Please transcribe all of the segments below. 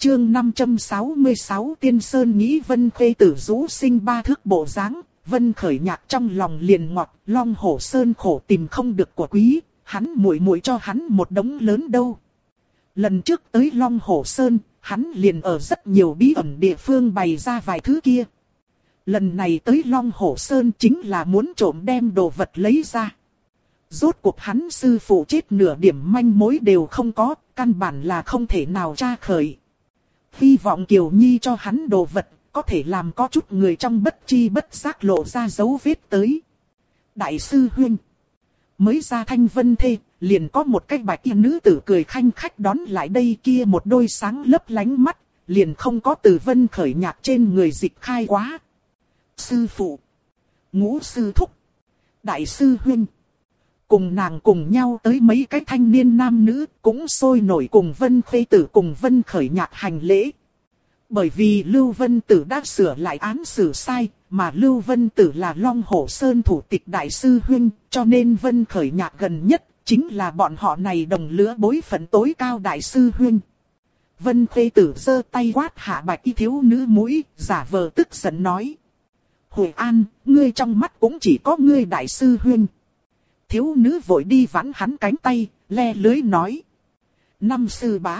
chương 566 Tiên Sơn nghĩ Vân Khê tử rũ sinh 3 thước bộ dáng, Vân Khởi Nhạc trong lòng liền ngọt, Long Hổ Sơn khổ tìm không được của quý, hắn muội muội cho hắn một đống lớn đâu. Lần trước tới Long Hổ Sơn, hắn liền ở rất nhiều bí ẩn địa phương bày ra vài thứ kia. Lần này tới Long Hổ Sơn chính là muốn trộm đem đồ vật lấy ra. Rốt cuộc hắn sư phụ chết nửa điểm manh mối đều không có, căn bản là không thể nào tra khởi. Hy vọng Kiều Nhi cho hắn đồ vật, có thể làm có chút người trong bất chi bất giác lộ ra dấu vết tới. Đại sư huynh, mới ra Thanh Vân Thê, liền có một cái bạch y nữ tử cười khanh khách đón lại đây, kia một đôi sáng lấp lánh mắt, liền không có từ Vân Khởi Nhạc trên người dịch khai quá. Sư phụ, Ngũ sư thúc, đại sư huynh. Cùng nàng cùng nhau tới mấy cái thanh niên nam nữ, cũng sôi nổi cùng Vân Khê tử cùng Vân Khởi Nhạc hành lễ. Bởi vì Lưu Vân Tử đã sửa lại án xử sai, mà Lưu Vân Tử là Long Hổ Sơn thủ tịch đại sư huynh, cho nên Vân Khởi Nhạc gần nhất, chính là bọn họ này đồng lứa bối phận tối cao đại sư huynh. Vân Khê tử giơ tay quát hạ bạch y thiếu nữ mũi, giả vờ tức giận nói. Hội An, ngươi trong mắt cũng chỉ có ngươi đại sư huynh. Thiếu nữ vội đi vãn hắn cánh tay, le lưới nói. Năm sư bá.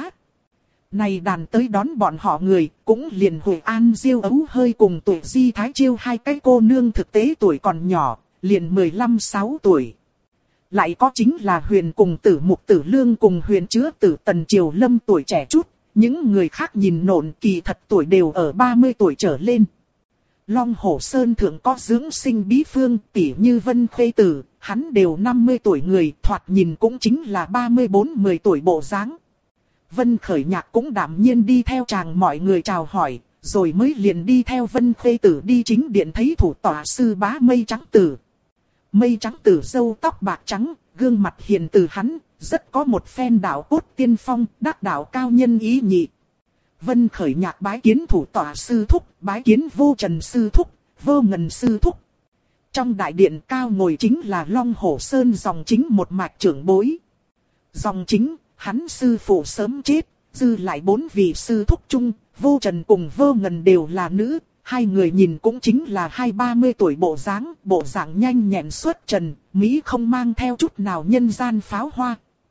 Này đàn tới đón bọn họ người, cũng liền Hội An Diêu Ấu hơi cùng tuổi Di Thái Chiêu hai cái cô nương thực tế tuổi còn nhỏ, liền 15-6 tuổi. Lại có chính là Huyền cùng Tử Mục Tử Lương cùng Huyền chứa Tử Tần Triều Lâm tuổi trẻ chút, những người khác nhìn nộn kỳ thật tuổi đều ở 30 tuổi trở lên. Long Hổ Sơn thượng có dưỡng sinh bí phương, tỉ như Vân Khê tử, hắn đều 50 tuổi người, thoạt nhìn cũng chính là 34-10 tuổi bộ dáng. Vân Khởi Nhạc cũng đảm nhiên đi theo chàng mọi người chào hỏi, rồi mới liền đi theo Vân Khê tử đi chính điện thấy thủ tọa sư bá Mây Trắng Tử. Mây Trắng Tử râu tóc bạc trắng, gương mặt hiền từ hắn, rất có một phen đạo cốt tiên phong, đắc đạo cao nhân ý nhị. Vân Khởi Nhạc bái kiến thủ tọa sư thúc, bái kiến Vô Trần sư thúc, Vô Ngần sư thúc. Trong đại điện cao ngồi chính là Long Hổ Sơn dòng chính một mạch trưởng bối. Dòng chính, hắn sư phụ sớm chết, dư lại 4 vị sư thúc chung, Vô Trần cùng Vô Ngần đều là nữ, hai người nhìn cũng chính là 20-30 tuổi bộ dáng nhanh nhẹn xuất trần, Mỹ không mang theo chút nào nhân gian pháo hoa.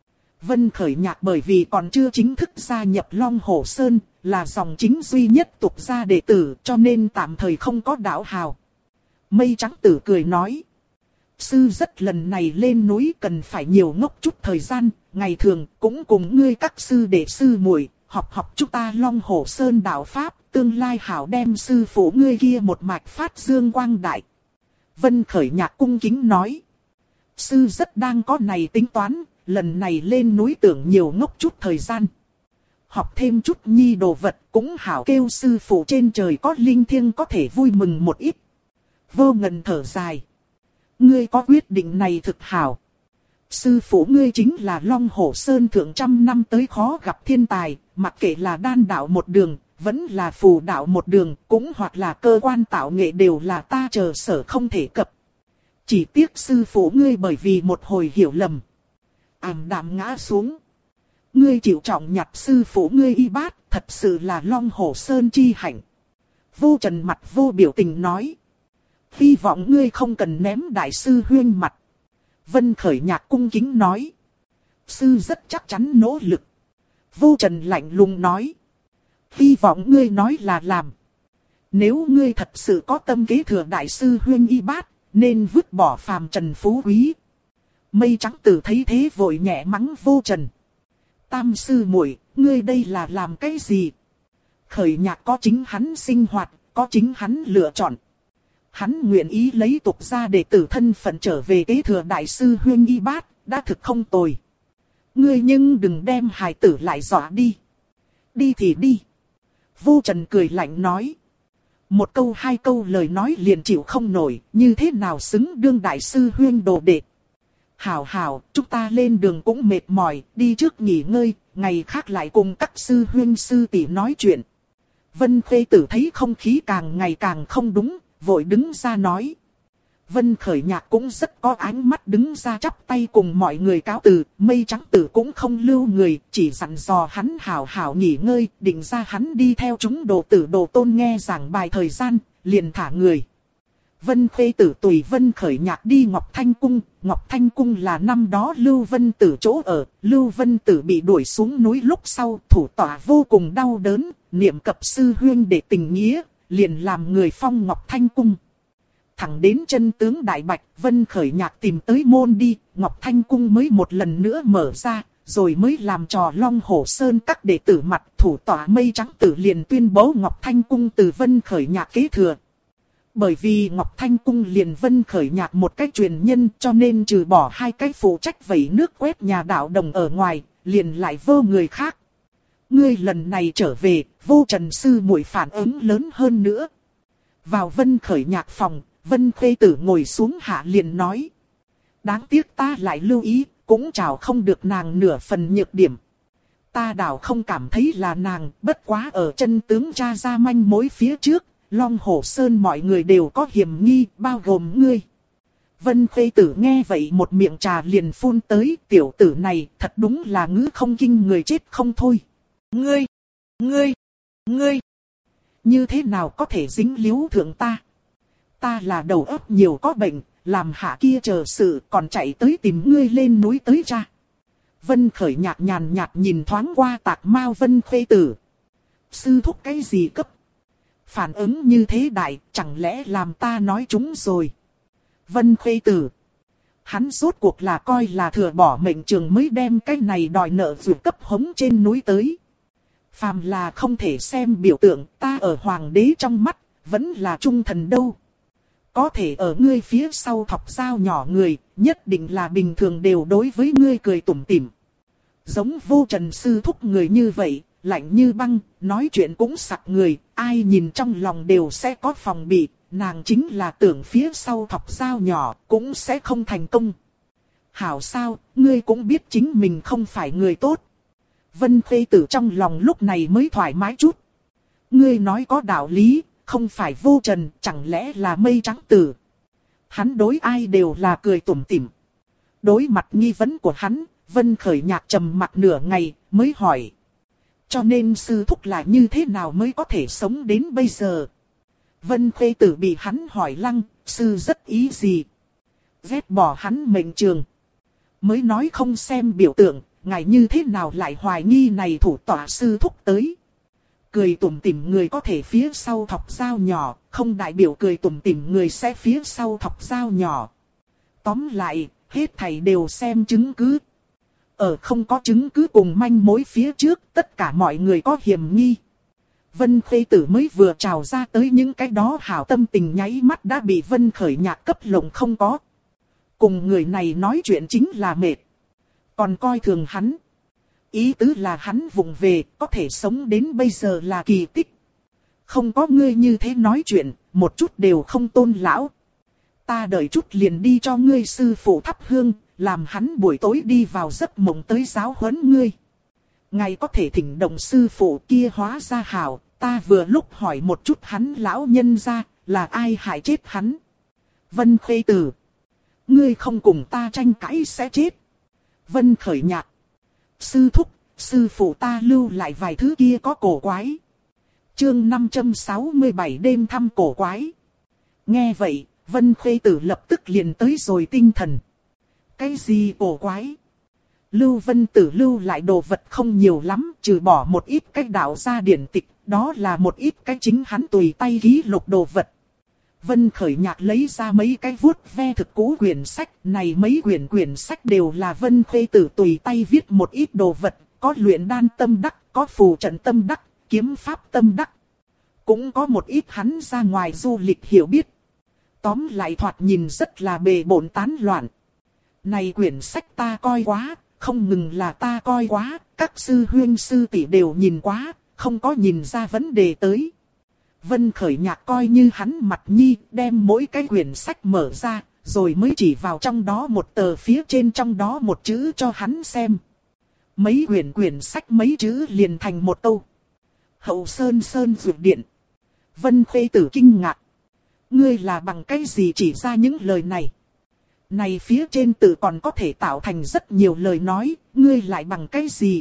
Vân Khởi Nhạc bởi vì còn chưa chính thức gia nhập Long Hổ Sơn, là dòng chính duy nhất tục gia đệ tử, cho nên tạm thời không có đạo hào. Mây Trắng Tử cười nói. Sư rất lần này lên núi cần phải nhiều ngốc chút thời gian, ngày thường cũng cùng ngươi các sư đệ sư muội học chúng ta Long Hổ Sơn đạo pháp, tương lai hảo đem sư phụ ngươi kia một mạch phát dương quang đại. Vân Khởi Nhạc cung kính nói. Sư rất đang có này tính toán, lần này lên núi tưởng nhiều ngốc chút thời gian. Học thêm chút nhi đồ vật cũng hảo kêu sư phụ trên trời có linh thiêng có thể vui mừng một ít. Vô Ngần thở dài. Ngươi có quyết định này thực hảo. Sư phụ ngươi chính là Long Hổ Sơn thượng trăm năm tới khó gặp thiên tài, mặc kệ là đan đạo một đường, vẫn là phù đạo một đường, cũng hoặc là cơ quan tạo nghệ đều là ta chờ sở không thể cập. Chỉ tiếc sư phụ ngươi bởi vì một hồi hiểu lầm, ảm đạm ngã xuống. Ngươi chịu trọng nhặt sư phụ ngươi y bát, thật sự là Long Hổ Sơn chi hạnh. Vô Trần mặt vô biểu tình nói. Hy vọng ngươi không cần ném đại sư huyên mặt. Vân Khởi Nhạc cung kính nói. Sư rất chắc chắn nỗ lực. Vô Trần lạnh lùng nói. Hy vọng ngươi nói là làm. Nếu ngươi thật sự có tâm kế thừa đại sư huyên y bát, nên vứt bỏ phàm trần phú quý. Mây Trắng Tử thấy thế vội nhẹ mắng Vô Trần. Tam sư muội, ngươi đây là làm cái gì? Khởi Nhạc có chính hắn sinh hoạt, có chính hắn lựa chọn. Hắn nguyện ý lấy tục gia đệ tử thân phận trở về kế thừa đại sư huyên y bát, đã thực không tồi. Ngươi nhưng đừng đem hài tử lại dọa đi. Đi thì đi. Vô Trần cười lạnh nói. Một câu hai câu lời nói liền chịu không nổi, như thế nào xứng đương đại sư huyên đồ đệ. Hảo, chúng ta lên đường cũng mệt mỏi, đi trước nghỉ ngơi, ngày khác lại cùng các sư huyên sư tỷ nói chuyện. Vân Khê Tử thấy không khí càng ngày càng không đúng, vội đứng ra nói. Vân Khởi Nhạc cũng rất có ánh mắt đứng ra chắp tay cùng mọi người cáo từ, Mây Trắng Tử cũng không lưu người, chỉ dặn dò hắn hảo hảo nghỉ ngơi, định ra hắn đi theo chúng đồ tử đồ tôn nghe giảng bài thời gian, liền thả người. Vân Khê Tử tùy Vân Khởi Nhạc đi Ngọc Thanh Cung. Ngọc Thanh Cung là năm đó Lưu Vân Tử chỗ ở. Lưu Vân Tử bị đuổi xuống núi lúc sau, thủ tọa vô cùng đau đớn, niệm cập sư huynh để tình nghĩa, liền làm người phong Ngọc Thanh Cung. Thẳng đến chân tướng đại bạch, Vân Khởi Nhạc tìm tới môn đi, Ngọc Thanh Cung mới một lần nữa mở ra, rồi mới làm trò Long Hổ Sơn các đệ tử mặt. Thủ tọa Mây Trắng Tử liền tuyên bố Ngọc Thanh Cung từ Vân Khởi Nhạc kế thừa. Bởi vì Ngọc Thanh Cung liền Vân Khởi Nhạc một cách truyền nhân, cho nên trừ bỏ hai cái phụ trách vẩy nước quét nhà đạo đồng ở ngoài, liền lại vô người khác. Ngươi lần này trở về, Vô Trần sư muội phản ứng lớn hơn nữa. Vào Vân Khởi Nhạc phòng, Vân Khê Tử ngồi xuống hạ liền nói. Đáng tiếc ta lại lưu ý, cũng chào không được nàng nửa phần nhược điểm. Ta đảo không cảm thấy là nàng, bất quá ở chân tướng tra ra manh mối phía trước. Long Hổ Sơn mọi người đều có hiểm nghi, bao gồm ngươi. Vân Khê Tử nghe vậy một miệng trà liền phun tới, tiểu tử này thật đúng là ngữ không kinh người chết không thôi. Ngươi, như thế nào có thể dính líu thượng ta? Ta là đầu óc nhiều có bệnh, làm hạ kia chờ sự còn chạy tới tìm ngươi lên núi tới ra. Vân Khởi Nhạc nhàn nhạt nhìn thoáng qua Tạc Mao Vân Khê Tử. Sư thúc cái gì cấp? Phản ứng như thế đại, chẳng lẽ làm ta nói chúng rồi. Vân Khê Tử. Hắn rốt cuộc là coi là thừa bỏ mệnh trường mới đem cái này đòi nợ vượt cấp hống trên núi tới. Phàm là không thể xem biểu tượng, ta ở hoàng đế trong mắt, vẫn là trung thần đâu. Có thể ở ngươi phía sau thọc dao nhỏ người, nhất định là bình thường đều đối với ngươi cười tủm tỉm. Giống Vô Trần sư thúc người như vậy. Lạnh như băng, nói chuyện cũng sặc người, ai nhìn trong lòng đều sẽ có phòng bị, nàng chính là tưởng phía sau thọc dao nhỏ, cũng sẽ không thành công. Hảo sao, ngươi cũng biết chính mình không phải người tốt. Vân Khê Tử trong lòng lúc này mới thoải mái chút. Ngươi nói có đạo lý, không phải Vô Trần, chẳng lẽ là Mây Trắng Tử. Hắn đối ai đều là cười tủm tỉm. Đối mặt nghi vấn của hắn, Vân Khởi Nhạc trầm mặt nửa ngày, mới hỏi. Cho nên sư thúc là như thế nào mới có thể sống đến bây giờ? Vân Khê Tử bị hắn hỏi lăng, sư rất ý gì? Ghét bỏ hắn mệnh trường. Mới nói không xem biểu tượng, ngài như thế nào lại hoài nghi này thủ tọa sư thúc tới? Cười tủm tỉm người có thể phía sau thọc dao nhỏ, không đại biểu cười tủm tỉm người sẽ phía sau thọc dao nhỏ. Tóm lại, hết thảy đều xem chứng cứ. Ở không có chứng cứ cùng manh mối phía trước, tất cả mọi người có hiểm nghi. Vân Khê Tử mới vừa trào ra tới những cái đó hảo tâm tình nháy mắt đã bị Vân Khởi Nhạc cấp lộng không có. Cùng người này nói chuyện chính là mệt. Còn coi thường hắn. Ý tứ là hắn vùng về, có thể sống đến bây giờ là kỳ tích. Không có ngươi như thế nói chuyện, một chút đều không tôn lão. Ta đợi chút liền đi cho ngươi sư phụ thắp hương. Làm hắn buổi tối đi vào giấc mộng tới giáo huấn ngươi. Ngài có thể thỉnh động sư phụ kia hóa ra hảo, ta vừa lúc hỏi một chút hắn lão nhân ra, là ai hại chết hắn. Vân Khê Tử. Ngươi không cùng ta tranh cãi sẽ chết. Vân Khởi Nhạc. Sư thúc, sư phụ ta lưu lại vài thứ kia có cổ quái. Chương 567 đêm thăm cổ quái. Nghe vậy, Vân Khê Tử lập tức liền tới rồi tinh thần. Cái gì cổ quái? Lưu Vân Tử lưu lại đồ vật không nhiều lắm, trừ bỏ một ít cái đạo gia điển tịch, đó là một ít cái chính hắn tùy tay ký lục đồ vật. Vân Khởi Nhạc lấy ra mấy cái vuốt ve thực cũ quyển sách, này mấy quyển sách đều là Vân Khê Tử tùy tay viết một ít đồ vật, có luyện đan tâm đắc, có phù trận tâm đắc, kiếm pháp tâm đắc. Cũng có một ít hắn ra ngoài du lịch hiểu biết. Tóm lại thoạt nhìn rất là bề bộn tán loạn. Này quyển sách ta coi quá, không ngừng là ta coi quá, các sư huynh sư tỷ đều nhìn quá, không có nhìn ra vấn đề tới. Vân Khởi Nhạc coi như hắn mặt nhi, đem mỗi cái quyển sách mở ra, rồi mới chỉ vào trong đó một tờ phía trên trong đó một chữ cho hắn xem. Mấy quyển sách mấy chữ liền thành một câu. Hậu Sơn Sơn Dược Điện. Vân Khê Tử kinh ngạc. Ngươi là bằng cái gì chỉ ra những lời này? Này phía trên tự còn có thể tạo thành rất nhiều lời nói, ngươi lại bằng cái gì?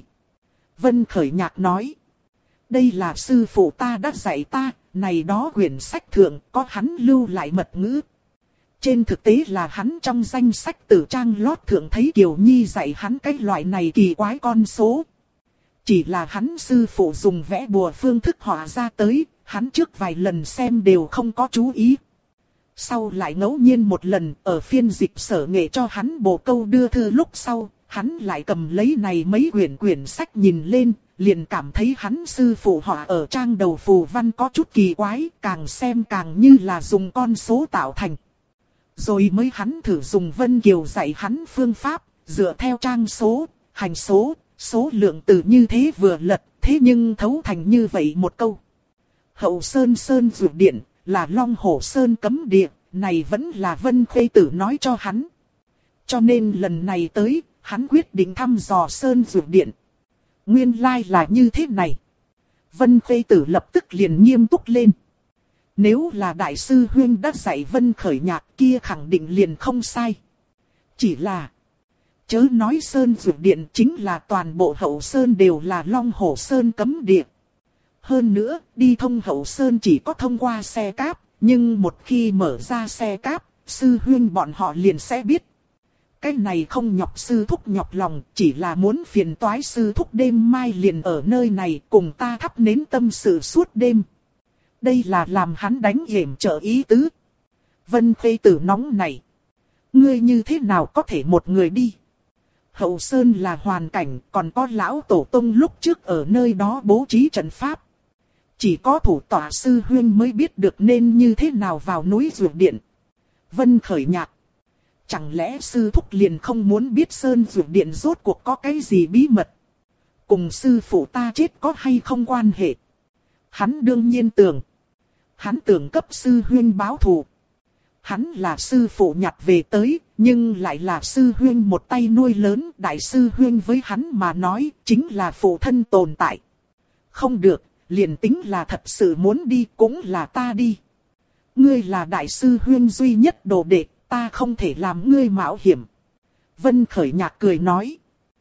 Vân Khởi Nhạc nói. Đây là sư phụ ta đã dạy ta, này đó quyển sách thượng có hắn lưu lại mật ngữ. Trên thực tế là hắn trong danh sách tử trang lót thượng thấy Kiều Nhi dạy hắn cái loại này kỳ quái con số. Chỉ là hắn sư phụ dùng vẽ bùa phương thức họa ra tới, hắn trước vài lần xem đều không có chú ý. Sau lại ngẫu nhiên một lần ở phiên dịch sở nghệ cho hắn bổ câu đưa thư lúc sau, hắn lại cầm lấy này mấy quyển sách nhìn lên, liền cảm thấy hắn sư phụ họa ở trang đầu phù văn có chút kỳ quái, càng xem càng như là dùng con số tạo thành. Rồi mới hắn thử dùng Vân Kiều dạy hắn phương pháp, dựa theo trang số, hành số, số lượng từ như thế vừa lật, thế nhưng thấu thành như vậy một câu. Hậu Sơn Sơn Dược Điện, là Long Hổ Sơn cấm địa, này vẫn là Vân Khê Tử nói cho hắn. Cho nên lần này tới, hắn quyết định thăm dò Sơn Dược Điện. Nguyên lai là như thế này. Vân Khê Tử lập tức liền nghiêm túc lên. Nếu là Đại sư Huyên đã dạy Vân Khởi Nhạc kia khẳng định liền không sai. Chỉ là, chớ nói Sơn Dược Điện chính là toàn bộ Hậu Sơn đều là Long Hổ Sơn cấm địa. Hơn nữa, đi thông Hậu Sơn chỉ có thông qua xe cáp, nhưng một khi mở ra xe cáp, sư huyên bọn họ liền sẽ biết. Cái này không nhọc sư thúc nhọc lòng, chỉ là muốn phiền toái sư thúc đêm mai liền ở nơi này cùng ta thắp nến tâm sự suốt đêm. Đây là làm hắn đánh hiểm trợ ý tứ. Vân Khê Tử nóng này. Ngươi như thế nào có thể một người đi? Hậu Sơn là hoàn cảnh, còn có lão tổ tông lúc trước ở nơi đó bố trí trận pháp. Chỉ có thủ tọa sư huyên mới biết được nên như thế nào vào núi Dược Điện. Vân Khởi Nhạc. Chẳng lẽ sư thúc liền không muốn biết Sơn Dược Điện rốt cuộc có cái gì bí mật? Cùng sư phụ ta chết có hay không quan hệ? Hắn đương nhiên tưởng. Hắn tưởng cấp sư huyên báo thù. Hắn là sư phụ nhặt về tới, nhưng lại là sư huyên một tay nuôi lớn. Đại sư huyên với hắn mà nói chính là phụ thân tồn tại. Không được, liền tính là thật sự muốn đi cũng là ta đi. Ngươi là đại sư huyên duy nhất đồ đệ, ta không thể làm ngươi mạo hiểm. Vân Khởi Nhạc cười nói.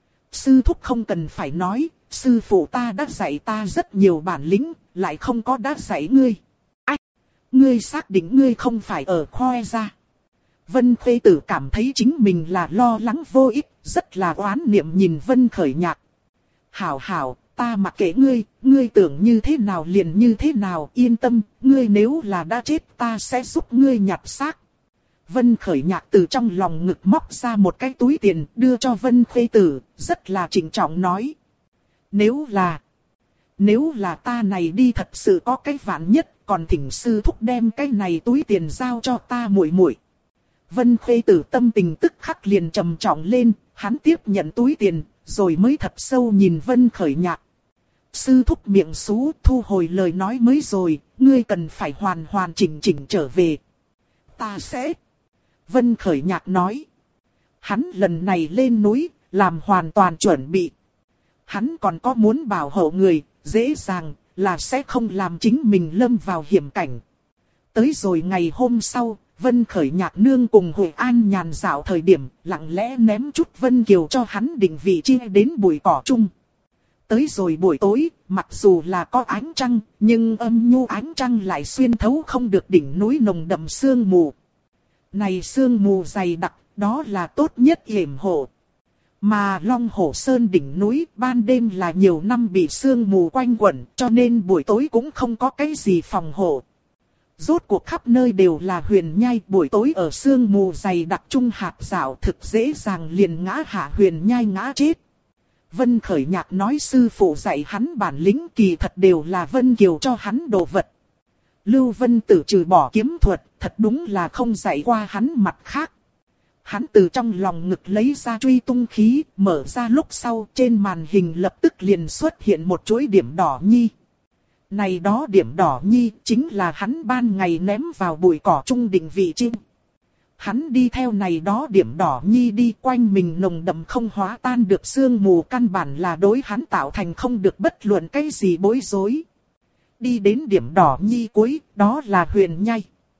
Sư thúc không cần phải nói, sư phụ ta đã dạy ta rất nhiều bản lĩnh, lại không có đã dạy ngươi. Ách! Ngươi xác định ngươi không phải ở khoe ra. Vân Khê Tử cảm thấy chính mình là lo lắng vô ích, rất là oán niệm nhìn Vân Khởi Nhạc. Hảo hảo, ta mặc kệ ngươi, ngươi tưởng như thế nào liền như thế nào, yên tâm, ngươi nếu là đã chết ta sẽ giúp ngươi nhặt xác. Vân Khởi Nhạc từ trong lòng ngực móc ra một cái túi tiền đưa cho Vân Khê Tử, rất là trịnh trọng nói. Nếu là ta này đi thật sự có cái vạn nhất, còn thỉnh sư thúc đem cái này túi tiền giao cho ta muội muội. Vân Khê Tử tâm tình tức khắc liền trầm trọng lên, hắn tiếp nhận túi tiền, rồi mới thật sâu nhìn Vân Khởi Nhạc. Sư thúc miệng xú thu hồi lời nói mới rồi, ngươi cần phải hoàn chỉnh trở về. Ta sẽ. Vân Khởi Nhạc nói. Hắn lần này lên núi, làm hoàn toàn chuẩn bị. Hắn còn có muốn bảo hộ người, dễ dàng là sẽ không làm chính mình lâm vào hiểm cảnh. Tới rồi ngày hôm sau, Vân Khởi Nhạc nương cùng Hội An nhàn dạo thời điểm, lặng lẽ ném chút Vân Kiều cho hắn định vị chia đến bụi cỏ chung. Tới rồi buổi tối, mặc dù là có ánh trăng, nhưng âm nhu ánh trăng lại xuyên thấu không được đỉnh núi nồng đậm sương mù. Này sương mù dày đặc, đó là tốt nhất yểm hộ. Mà Long Hổ Sơn đỉnh núi ban đêm là nhiều năm bị sương mù quanh quẩn, cho nên buổi tối cũng không có cái gì phòng hộ. Rốt cuộc khắp nơi đều là huyền nhai, buổi tối ở sương mù dày đặc trung hạt dạo thực dễ dàng liền ngã hạ huyền nhai ngã chết. Vân Khởi Nhạc nói sư phụ dạy hắn bản lĩnh kỳ thật đều là Vân Kiều cho hắn đồ vật. Lưu Vân Tử trừ bỏ kiếm thuật, thật đúng là không dạy qua hắn mặt khác. Hắn từ trong lòng ngực lấy ra truy tung khí, mở ra lúc sau trên màn hình lập tức liền xuất hiện một chuỗi điểm đỏ nhi. Này đó điểm đỏ nhi chính là hắn ban ngày ném vào bụi cỏ trung định vị chim. Hắn đi theo này đó điểm đỏ nhi đi quanh mình nồng đậm không hóa tan được sương mù căn bản là đối hắn tạo thành không được bất luận cái gì bối rối. Đi đến điểm đỏ nhi cuối, đó là huyền nhai.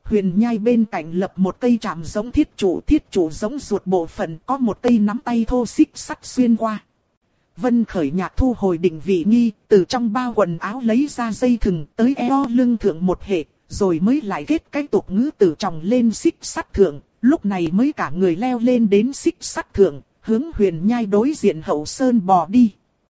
Huyền nhai bên cạnh lập một cây trạm giống thiết trụ giống ruột bộ phận có một cây nắm tay thô xích sắt xuyên qua. Vân Khởi Nhạc thu hồi định vị nghi, từ trong bao quần áo lấy ra dây thừng tới eo lưng thượng một hệ, rồi mới lại kết cái tục ngữ từ tròng lên xích sắt thượng, lúc này mới cả người leo lên đến xích sắt thượng, hướng huyền nhai đối diện hậu sơn bò đi.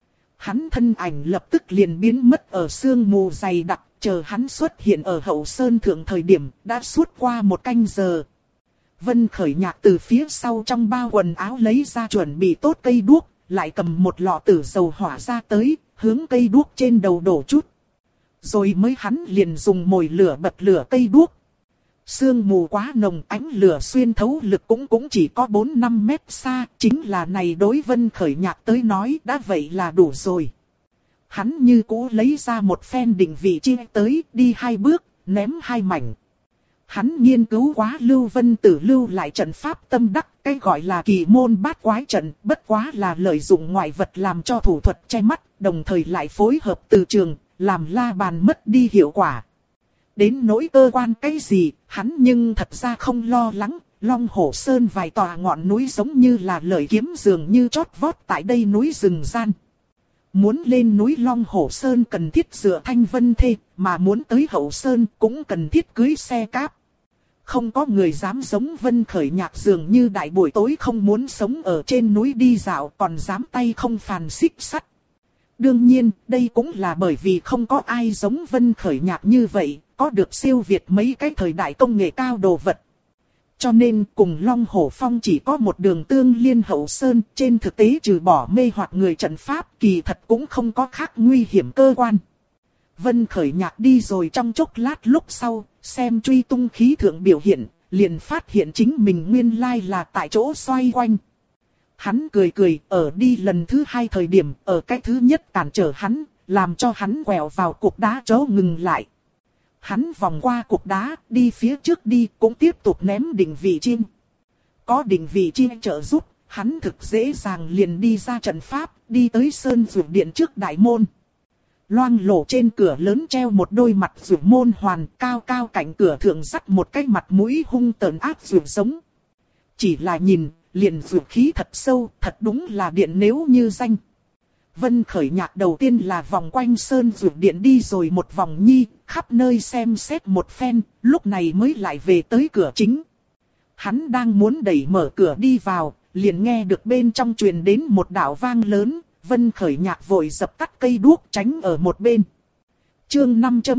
Hắn thân ảnh lập tức liền biến mất ở sương mù dày đặc, chờ hắn xuất hiện ở hậu sơn thượng thời điểm đã suốt qua một canh giờ. Vân Khởi Nhạc từ phía sau trong bao quần áo lấy ra chuẩn bị tốt cây đuốc, lại cầm một lọ tử dầu hỏa ra tới, hướng cây đuốc trên đầu đổ chút. Rồi mới hắn liền dùng mồi lửa bật lửa cây đuốc. Sương mù quá nồng, ánh lửa xuyên thấu lực cũng chỉ có 4-5 mét xa, chính là này đối Vân Khởi Nhạc tới nói đã vậy là đủ rồi. Hắn như cũ lấy ra một phen định vị chi tới, đi 2 bước, ném 2 mảnh. Hắn nghiên cứu quá Lưu Vân Tử lưu lại trận pháp tâm đắc, cái gọi là kỳ môn bát quái trận, bất quá là lợi dụng ngoại vật làm cho thủ thuật che mắt, đồng thời lại phối hợp từ trường, làm la bàn mất đi hiệu quả. Đến nỗi cơ quan cái gì, hắn nhưng thật ra không lo lắng, Long Hổ Sơn vài tòa ngọn núi giống như là lợi kiếm dường như chót vót tại đây núi rừng gian. Muốn lên núi Long Hổ Sơn cần thiết dựa Thanh Vân Thê, mà muốn tới Hậu Sơn cũng cần thiết cưới xe cáp. Không có người dám giống Vân Khởi Nhạc dường như đại buổi tối không muốn sống ở trên núi đi dạo còn dám tay không phàn xích sắt. Đương nhiên, đây cũng là bởi vì không có ai giống Vân Khởi Nhạc như vậy, có được siêu việt mấy cái thời đại công nghệ cao đồ vật. Cho nên cùng Long Hổ Phong chỉ có một đường tương liên Hậu Sơn, trên thực tế trừ bỏ mê hoặc người trận pháp kỳ thật cũng không có khác nguy hiểm cơ quan. Vân Khởi Nhạc đi rồi trong chốc lát lúc sau, xem truy tung khí thượng biểu hiện, liền phát hiện chính mình nguyên lai là tại chỗ xoay quanh. Hắn cười cười, ở đi lần thứ 2 thời điểm, ở cái thứ nhất cản trở hắn, làm cho hắn quẹo vào cục đá chỗ ngừng lại. Hắn vòng qua cục đá, đi phía trước đi, cũng tiếp tục ném định vị chiên. Có định vị chiên trợ giúp, hắn thực dễ dàng liền đi ra trận pháp, đi tới sơn dược điện trước đại môn. Loang lổ trên cửa lớn treo một đôi mặt dược môn hoàn, cao cao cạnh cửa thượng dắt một cái mặt mũi hung tợn ác dược giống. Chỉ là nhìn, liền dược khí thật sâu, thật đúng là điện nếu như danh. Vân Khởi Nhạc đầu tiên là vòng quanh sơn dược điện đi rồi một vòng nhi, khắp nơi xem xét một phen, lúc này mới lại về tới cửa chính. Hắn đang muốn đẩy mở cửa đi vào, liền nghe được bên trong truyền đến một đạo vang lớn, Vân Khởi Nhạc vội dập tắt cây đuốc tránh ở một bên. Chương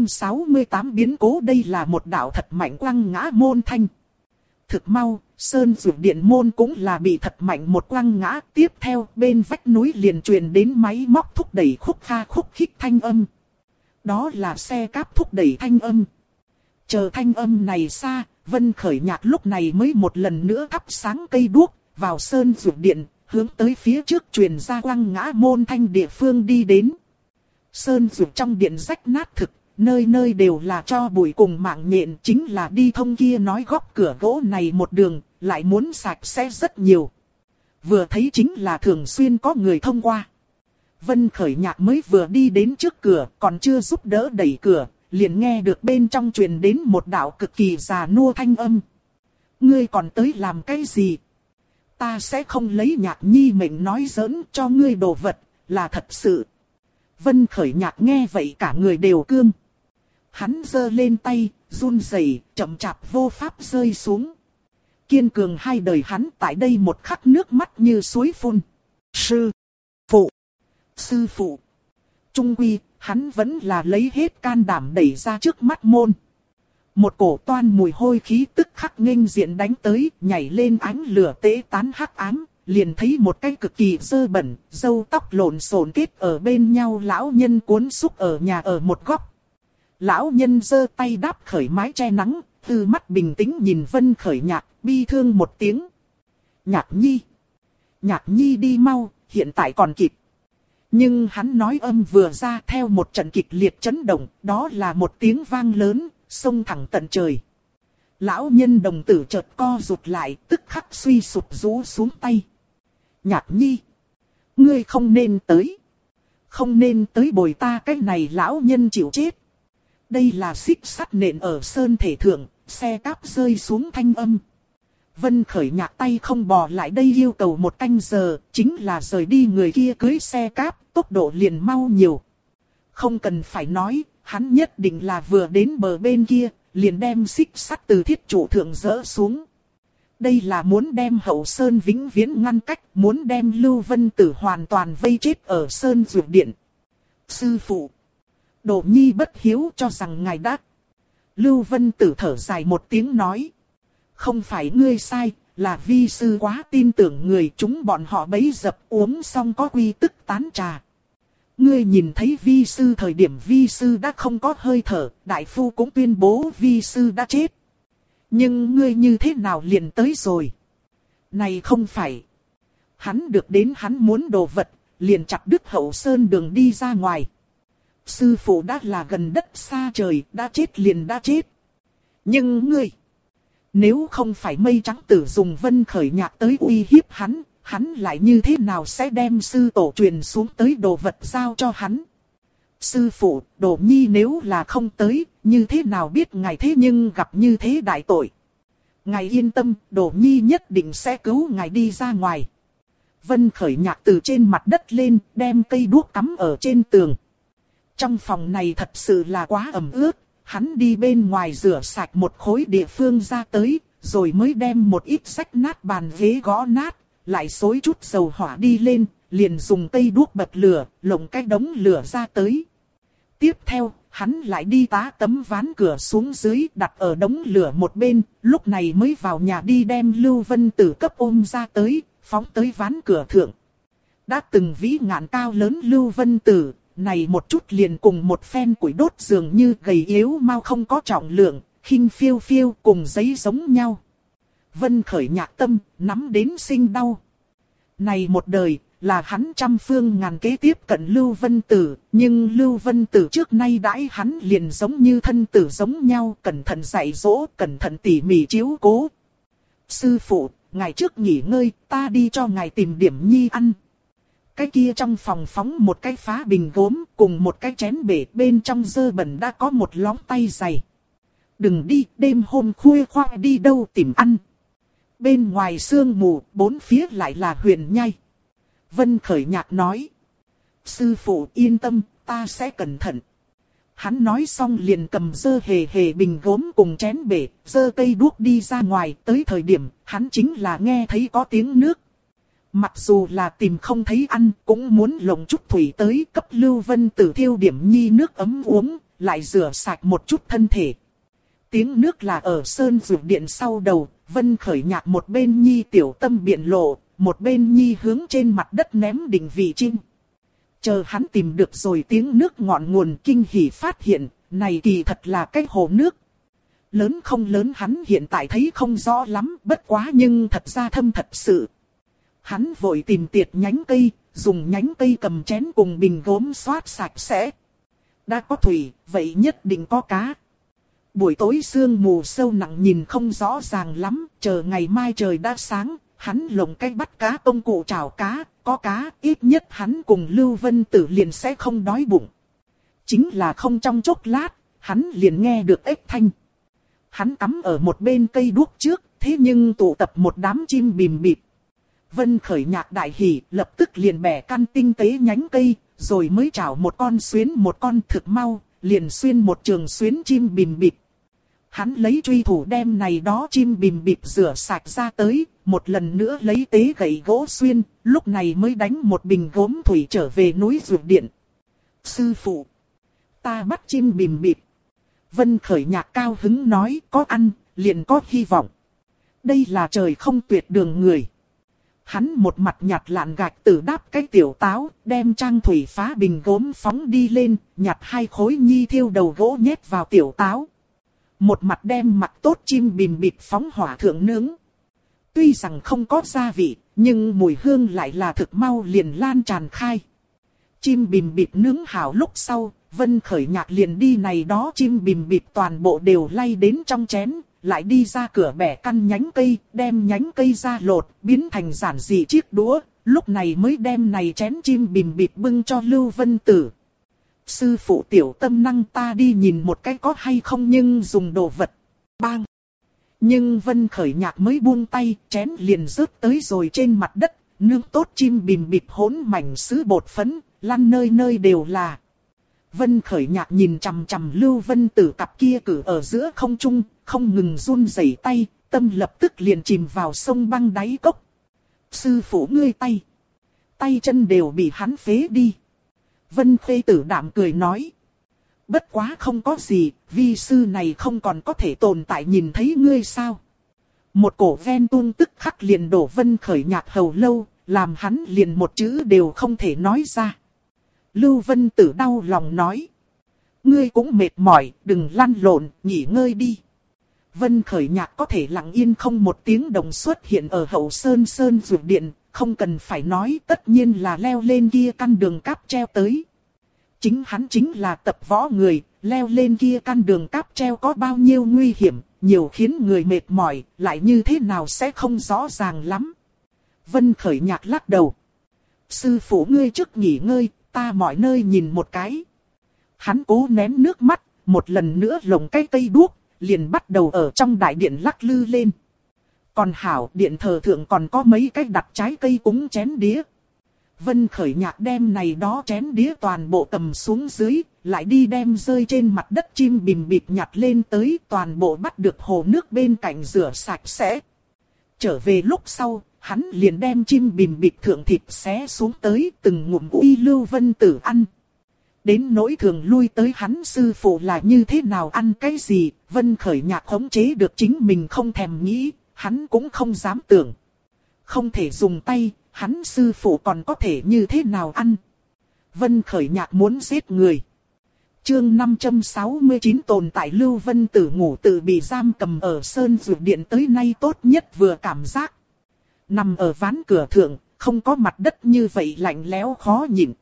568 biến cố, đây là một đạo thật mạnh quăng ngã môn thanh. Thực mau, sơn dược điện môn cũng là bị thật mạnh một quăng ngã, tiếp theo bên vách núi liền truyền đến máy móc thúc đẩy khúc kha khúc khích thanh âm. Đó là xe cáp thúc đẩy thanh âm. Chờ thanh âm này xa, Vân Khởi Nhạc lúc này mới một lần nữa thắp sáng cây đuốc, vào sơn dược điện, hướng tới phía trước truyền ra quăng ngã môn thanh địa phương đi đến. Sơn dược trong điện rách nát thực, nơi nơi đều là tro bụi cùng mạng nhện, chính là đi thông kia nói góc cửa gỗ này một đường, lại muốn sạch sẽ rất nhiều. Vừa thấy chính là thường xuyên có người thông qua. Vân Khởi Nhạc mới vừa đi đến trước cửa, còn chưa giúp đỡ đẩy cửa, liền nghe được bên trong truyền đến một đạo cực kỳ già nua thanh âm. Ngươi còn tới làm cái gì? Ta sẽ không lấy Nhạc Nhi mệnh nói giỡn, cho ngươi đồ vật, là thật sự. Vân Khởi Nhạc nghe vậy cả người đều cương. Hắn giơ lên tay, run rẩy, chậm chạp vô pháp rơi xuống. Kiên cường hai đời hắn tại đây một khắc nước mắt như suối phun. Sư phụ. Trung quy, hắn vẫn là lấy hết can đảm đẩy ra trước mắt môn. Một cổ toan mùi hôi khí tức khắc nghênh diện đánh tới, nhảy lên ánh lửa tế tán hắc ám, liền thấy một cái cực kỳ dơ bẩn, râu tóc lộn xộn kết ở bên nhau lão nhân cuốn xúc ở nhà ở một góc. Lão nhân giơ tay đáp khởi mái che nắng, từ mắt bình tĩnh nhìn Vân Khởi Nhạc, bi thương một tiếng. Nhạc Nhi đi mau, hiện tại còn kịp. Nhưng hắn nói âm vừa ra theo một trận kịch liệt chấn động, đó là một tiếng vang lớn, xông thẳng tận trời. Lão nhân đồng tử chợt co rụt lại, tức khắc suy sụp rũ xuống tay. Nhạc Nhi, ngươi không nên tới. Không nên tới bồi ta, cái này lão nhân chịu chết. Đây là xích sắt nện ở sơn thể thượng, xe cáp rơi xuống thanh âm. Vân Khởi Nhạc tay không bò lại đây yêu cầu 1 canh giờ, chính là rời đi người kia cưới xe cáp, tốc độ liền mau nhiều. Không cần phải nói, hắn nhất định là vừa đến bờ bên kia, liền đem xích sắt từ thiết trụ thượng dỡ xuống. Đây là muốn đem Hậu Sơn vĩnh viễn ngăn cách, muốn đem Lưu Vân Tử hoàn toàn vây chết ở Sơn Dược Điện. Sư phụ, Đỗ Nhi bất hiếu cho rằng ngài đã. Lưu Vân Tử thở dài một tiếng nói. Không phải ngươi sai, là vi sư quá tin tưởng người, chúng bọn họ bấy dập uống xong có quy tức tán trà. Ngươi nhìn thấy vi sư thời điểm vi sư đã không có hơi thở, đại phu cũng tuyên bố vi sư đã chết. Nhưng ngươi như thế nào liền tới rồi? Này không phải. Hắn được đến hắn muốn đồ vật, liền chặt đứt Hậu Sơn đường đi ra ngoài. Sư phụ đã là gần đất xa trời, đã chết liền đã chết. Nhưng ngươi, nếu không phải Mây Trắng Tử dùng Vân Khởi Nhạc tới uy hiếp hắn, hắn lại như thế nào sẽ đem sư tổ truyền xuống tới đồ vật giao cho hắn? Sư phụ, Đỗ Nhi nếu là không tới, như thế nào biết ngài thế nhưng gặp như thế đại tội? Ngài yên tâm, Đỗ Nhi nhất định sẽ cứu ngài đi ra ngoài. Vân Khởi Nhạc từ trên mặt đất lên, đem cây đuốc cắm ở trên tường. Trong phòng này thật sự là quá ẩm ướt, hắn đi bên ngoài rửa sạch một khối địa phương ra tới, rồi mới đem một ít rách nát bàn ghế gõ nát, lại xối chút dầu hỏa đi lên, liền dùng cây đuốc bật lửa, lồng cái đống lửa ra tới. Tiếp theo, hắn lại đi tá tấm ván cửa xuống dưới đặt ở đống lửa một bên, lúc này mới vào nhà đi đem Lưu Vân Tử cấp ôm ra tới, phóng tới ván cửa thượng. Đã từng vĩ ngạn cao lớn Lưu Vân Tử, này một chút liền cùng một phen củi đốt dường như gầy yếu mau không có trọng lượng, khinh phiêu phiêu cùng giấy giống nhau. Vân Khởi Nhạc tâm, nắm đến sinh đau. Này một đời, là hắn trăm phương ngàn kế tiếp cận Lưu Vân Tử, nhưng Lưu Vân Tử trước nay đãi hắn liền giống như thân tử giống nhau, cẩn thận dạy dỗ, cẩn thận tỉ mỉ chiếu cố. Sư phụ, ngài trước nghỉ ngơi, ta đi cho ngài tìm điểm nhi ăn. Cái kia trong phòng phóng một cái phá bình gốm, cùng một cái chén bể, bên trong dơ bẩn đã có một lóng tay dày. Đừng đi, đêm hôm khuya khoác đi đâu tìm ăn. Bên ngoài sương mù, bốn phía lại là huyền nhai. Vân Khởi Nhạc nói. Sư phụ yên tâm, ta sẽ cẩn thận. Hắn nói xong liền cầm dơ hề hề bình gốm cùng chén bể, dơ cây đuốc đi ra ngoài. Tới thời điểm, hắn chính là nghe thấy có tiếng nước. Mặc dù là tìm không thấy ăn, cũng muốn lồng chút thủy tới cấp Lưu Vân Tử thiêu điểm nhi nước ấm uống, lại rửa sạch một chút thân thể. Tiếng nước là ở Sơn Dược Điện sau đầu, Vân Khởi Nhạc một bên nhi tiểu tâm biện lộ, một bên nhi hướng trên mặt đất ném đỉnh vị chim. Chờ hắn tìm được rồi tiếng nước ngọn nguồn, kinh hỉ phát hiện, này kỳ thật là cái hồ nước. Lớn không lớn hắn hiện tại thấy không rõ lắm, bất quá nhưng thật ra thâm thật sự. Hắn vội tìm tiệt nhánh cây, dùng nhánh cây cầm chén cùng bình gốm xoát sạch sẽ. Đã có thủy, vậy nhất định có cá. Buổi tối sương mù sâu nặng nhìn không rõ ràng lắm, chờ ngày mai trời đã sáng, hắn lồng cái bắt cá công cụ chảo cá, có cá, ít nhất hắn cùng Lưu Vân Tử liền sẽ không đói bụng. Chính là không trong chốc lát, hắn liền nghe được ếch thanh. Hắn cắm ở một bên cây đuốc trước, thế nhưng tụ tập một đám chim bìm bịp. Vân Khởi Nhạc đại hỉ, lập tức liền bẻ căn tinh tế nhánh cây, rồi mới chảo một con xuyến một con thực mau, liền xuyên một trường xuyến chim bìm bịp. Hắn lấy truy thủ đem này đó chim bìm bịp rửa sạch ra tới, một lần nữa lấy tế gậy gỗ xuyên, lúc này mới đánh một bình gốm thủy trở về núi Dược Điện. Sư phụ, ta bắt chim bìm bịp. Vân Khởi Nhạc cao hứng nói, có ăn, liền có hy vọng. Đây là trời không tuyệt đường người. Hắn một mặt nhặt lạn gạch tử đáp cái tiểu táo, đem trang thủy phá bình gốm phóng đi lên, nhặt hai khối nhi thiêu đầu gỗ nhét vào tiểu táo. Một mặt đem mặt tốt chim bìm bịp phóng hỏa thượng nướng. Tuy rằng không có gia vị, nhưng mùi hương lại là thực mau liền lan tràn khai. Chim bìm bịp nướng hảo lúc sau, Vân Khởi Nhạc liền đi này đó chim bìm bịp toàn bộ đều lay đến trong chén, lại đi ra cửa bẻ căn nhánh cây, đem nhánh cây ra lột, biến thành giản dị chiếc đũa, lúc này mới đem này chén chim bìm bịp bưng cho Lưu Vân Tử. Sư phụ tiểu tâm năng ta đi nhìn một cái có hay không nhưng dùng đồ vật. Bang! Nhưng Vân Khởi Nhạc mới buông tay, chén liền rớt tới rồi trên mặt đất, nướng tốt chim bìm bịp hỗn mảnh sứ bột phấn, lăn nơi nơi đều là. Vân Khởi Nhạc nhìn chằm chằm Lưu Vân Tử cặp kia cử ở giữa không trung, không ngừng run rẩy tay, tâm lập tức liền chìm vào sông băng đáy cốc. Sư phụ ngươi tay chân đều bị hắn phế đi. Vân Khê Tử đạm cười nói. Bất quá không có gì, vi sư này không còn có thể tồn tại nhìn thấy ngươi sao. Một cổ ven tuôn tức khắc liền đổ Vân Khởi Nhạc hầu lâu, làm hắn liền một chữ đều không thể nói ra. Lưu Vân Tử đau lòng nói. Ngươi cũng mệt mỏi, đừng lăn lộn, nghỉ ngơi đi. Vân Khởi Nhạc có thể lặng yên không một tiếng đồng xuất hiện ở hậu sơn sơn dược điện, không cần phải nói tất nhiên là leo lên kia căn đường cáp treo tới. Chính hắn chính là tập võ người, leo lên kia căn đường cáp treo có bao nhiêu nguy hiểm, nhiều khiến người mệt mỏi, lại như thế nào sẽ không rõ ràng lắm. Vân Khởi Nhạc lắc đầu. Sư phụ ngươi trước nghỉ ngơi, ta mọi nơi nhìn một cái. Hắn cố nén nước mắt, một lần nữa lồng cái cây đuốc, liền bắt đầu ở trong đại điện lắc lư lên. Còn hảo, điện thờ thượng còn có mấy cái đặt trái cây cúng chén đĩa. Vân Khởi Nhạc đem này đó chén đĩa toàn bộ cầm xuống dưới, lại đi đem rơi trên mặt đất chim bìm bịp nhặt lên tới, toàn bộ bắt được hồ nước bên cạnh rửa sạch sẽ. Trở về lúc sau, hắn liền đem chim bìm bịp thượng thịt xé xuống tới, từng ngụm uy Lưu Vân Tử ăn. Đến nỗi thường lui tới hắn sư phụ là như thế nào ăn cái gì, Vân Khởi Nhạc khống chế được chính mình không thèm nghĩ, hắn cũng không dám tưởng. Không thể dùng tay, hắn sư phụ còn có thể như thế nào ăn. Vân Khởi Nhạc muốn giết người. Chương 569 tồn tại Lưu Vân Tử ngủ tự bị giam cầm ở Sơn Dược Điện tới nay tốt nhất vừa cảm giác. Nằm ở ván cửa thượng, không có mặt đất như vậy lạnh lẽo khó nhịn.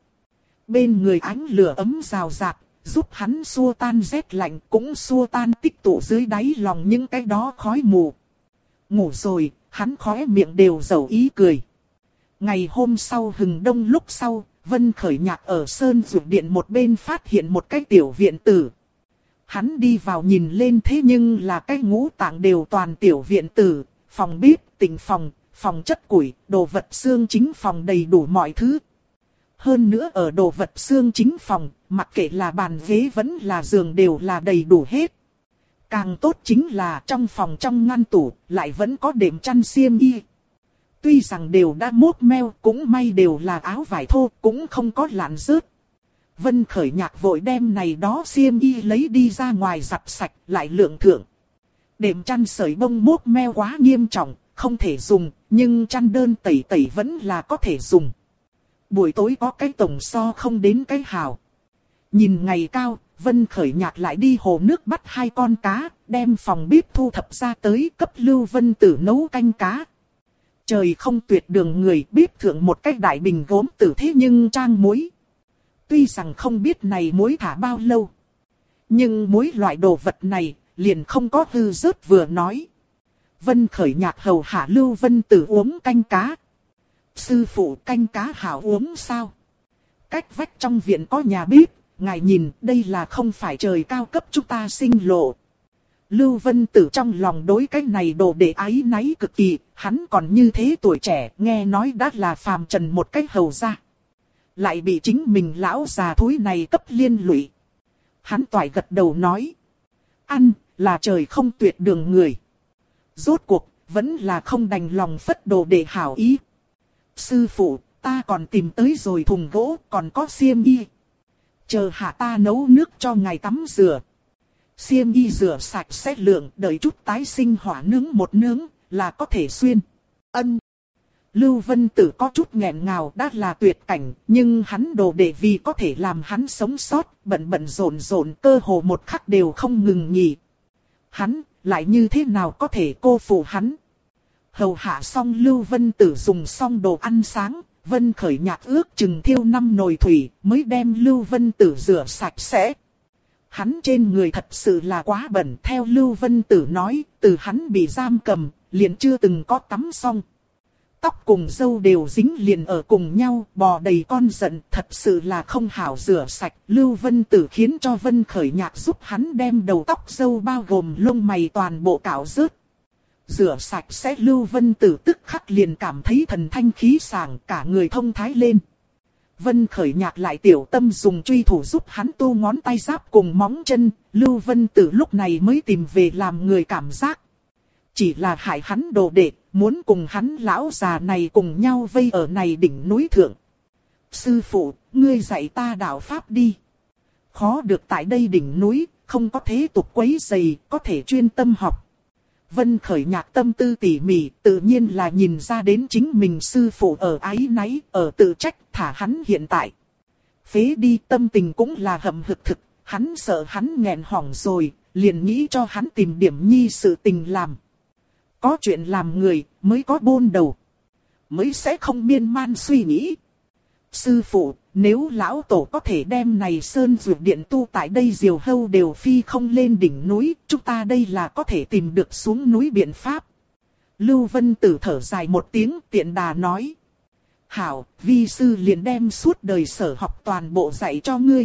Bên người ánh lửa ấm rào rạt, giúp hắn xua tan rét lạnh cũng xua tan tích tụ dưới đáy lòng những cái đó khói mù. Ngủ rồi, hắn khóe miệng đều dầu ý cười. Ngày hôm sau hừng đông lúc sau, Vân Khởi Nhạc ở Sơn Dược Điện một bên phát hiện một cái tiểu viện tử. Hắn đi vào nhìn lên thế nhưng là cái ngũ tạng đều toàn tiểu viện tử, phòng bếp, tịnh phòng, phòng chất củi, đồ vật xương chính phòng đầy đủ mọi thứ. Hơn nữa ở đồ vật xương chính phòng, mặc kệ là bàn ghế vẫn là giường đều là đầy đủ hết. Càng tốt chính là trong phòng trong ngăn tủ, lại vẫn có đệm chăn xiêm y. Tuy rằng đều đã mốt meo, cũng may đều là áo vải thô, cũng không có lạn rớt. Vân Khởi Nhạc vội đem này đó xiêm y lấy đi ra ngoài giặt sạch, lại lượng thượng. Đệm chăn sợi bông mốt meo quá nghiêm trọng, không thể dùng, nhưng chăn đơn tẩy tẩy vẫn là có thể dùng. Buổi tối có cái tổng so không đến cái hào. Nhìn ngày cao, Vân Khởi Nhạc lại đi hồ nước bắt 2 con cá, đem phòng bếp thu thập ra tới cấp Lưu Vân Tử nấu canh cá. Trời không tuyệt đường người, bếp thượng một cái đại bình gốm tử thế nhưng trang muối. Tuy rằng không biết này muối thả bao lâu, nhưng muối loại đồ vật này liền không có hư rớt vừa nói. Vân Khởi Nhạc hầu hạ Lưu Vân Tử uống canh cá. Sư phụ, canh cá hảo uống sao? Cách vách trong viện có nhà bếp, ngài nhìn đây là không phải trời cao cấp chúng ta sinh lộ. Lưu Vân Tử trong lòng đối cái này đồ đệ áy náy cực kỳ, hắn còn như thế tuổi trẻ, nghe nói đã là phàm trần một cách hầu ra. Lại bị chính mình lão già thúi này cấp liên lụy. Hắn toại gật đầu nói. Ăn, là trời không tuyệt đường người. Rốt cuộc, vẫn là không đành lòng phất đồ đệ hảo ý. Sư phụ, ta còn tìm tới rồi thùng gỗ, còn có xiêm y. Chờ hạ ta nấu nước cho ngài tắm rửa. Xiêm y rửa sạch sẽ lượng, đợi chút tái sinh hỏa nướng một nướng, là có thể xuyên. Ân. Lưu Vân Tử có chút nghẹn ngào đã là tuyệt cảnh, nhưng hắn đồ đệ vì có thể làm hắn sống sót, bận bận rộn rộn cơ hồ một khắc đều không ngừng nghỉ. Hắn, lại như thế nào có thể cô phụ hắn? Hầu hạ xong Lưu Vân Tử dùng xong đồ ăn sáng, Vân Khởi Nhạc ước chừng thiêu 5 nồi thủy mới đem Lưu Vân Tử rửa sạch sẽ. Hắn trên người thật sự là quá bẩn, theo Lưu Vân Tử nói, từ hắn bị giam cầm, liền chưa từng có tắm xong. Tóc cùng râu đều dính liền ở cùng nhau, bò đầy con giận, thật sự là không hảo rửa sạch. Lưu Vân Tử khiến cho Vân Khởi Nhạc giúp hắn đem đầu tóc râu bao gồm lông mày toàn bộ cạo rớt. Rửa sạch sẽ Lưu Vân Tử tức khắc liền cảm thấy thần thanh khí sảng, cả người thông thái lên. Vân Khởi Nhạc lại tiểu tâm dùng truy thủ giúp hắn tô ngón tay giáp cùng móng chân, Lưu Vân Tử lúc này mới tìm về làm người cảm giác. Chỉ là hại hắn đồ đệ, muốn cùng hắn lão già này cùng nhau vây ở này đỉnh núi thượng. Sư phụ, ngươi dạy ta đạo pháp đi. Khó được tại đây đỉnh núi, không có thế tục quấy rầy, có thể chuyên tâm học. Vân Khởi Nhạc tâm tư tỉ mỉ, tự nhiên là nhìn ra đến chính mình sư phụ ở áy náy, ở tự trách, thả hắn hiện tại. Phế đi tâm tình cũng là hậm hực thực, hắn sợ hắn nghẹn hỏng rồi, liền nghĩ cho hắn tìm điểm nhi sự tình làm. Có chuyện làm người, mới có bôn đầu. Mới sẽ không miên man suy nghĩ. Sư phụ, nếu lão tổ có thể đem này sơn dược điện tu tại đây diều hâu đều phi không lên đỉnh núi, chúng ta đây là có thể tìm được xuống núi biện pháp. Lưu Vân Tử thở dài một tiếng, tiện đà nói. Hảo, vi sư liền đem suốt đời sở học toàn bộ dạy cho ngươi.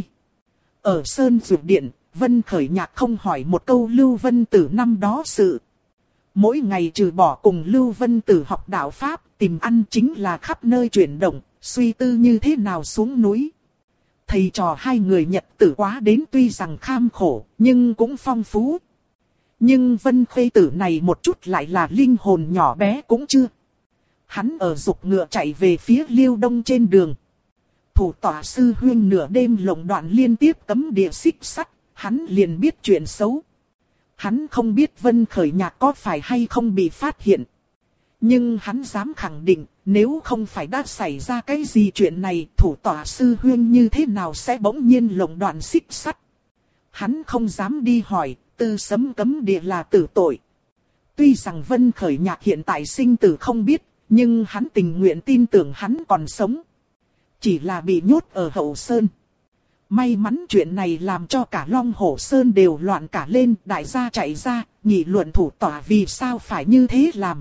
Ở sơn dược điện, Vân Khởi Nhạc không hỏi một câu Lưu Vân Tử năm đó sự. Mỗi ngày trừ bỏ cùng Lưu Vân Tử học đạo pháp, tìm ăn chính là khắp nơi chuyển động, suy tư như thế nào xuống núi. Thầy trò hai người nhật tử quá đến tuy rằng kham khổ, nhưng cũng phong phú. Nhưng Vân Khê Tử này một chút lại là linh hồn nhỏ bé cũng chưa. Hắn ở dục ngựa chạy về phía Liêu Đông trên đường. Thủ tọa sư huynh nửa đêm lộng đoạn liên tiếp cấm địa xích sắt, hắn liền biết chuyện xấu. Hắn không biết Vân Khởi Nhạc có phải hay không bị phát hiện. Nhưng hắn dám khẳng định, nếu không phải đã xảy ra cái gì chuyện này, thủ tọa sư huynh như thế nào sẽ bỗng nhiên lộng đoạn xích sắt. Hắn không dám đi hỏi, tư sấm cấm địa là tử tội. Tuy rằng Vân Khởi Nhạc hiện tại sinh tử không biết, nhưng hắn tình nguyện tin tưởng hắn còn sống. Chỉ là bị nhốt ở Hậu Sơn. May mắn chuyện này làm cho cả Long Hổ Sơn đều loạn cả lên, đại gia chạy ra, nghị luận thủ tọa vì sao phải như thế làm.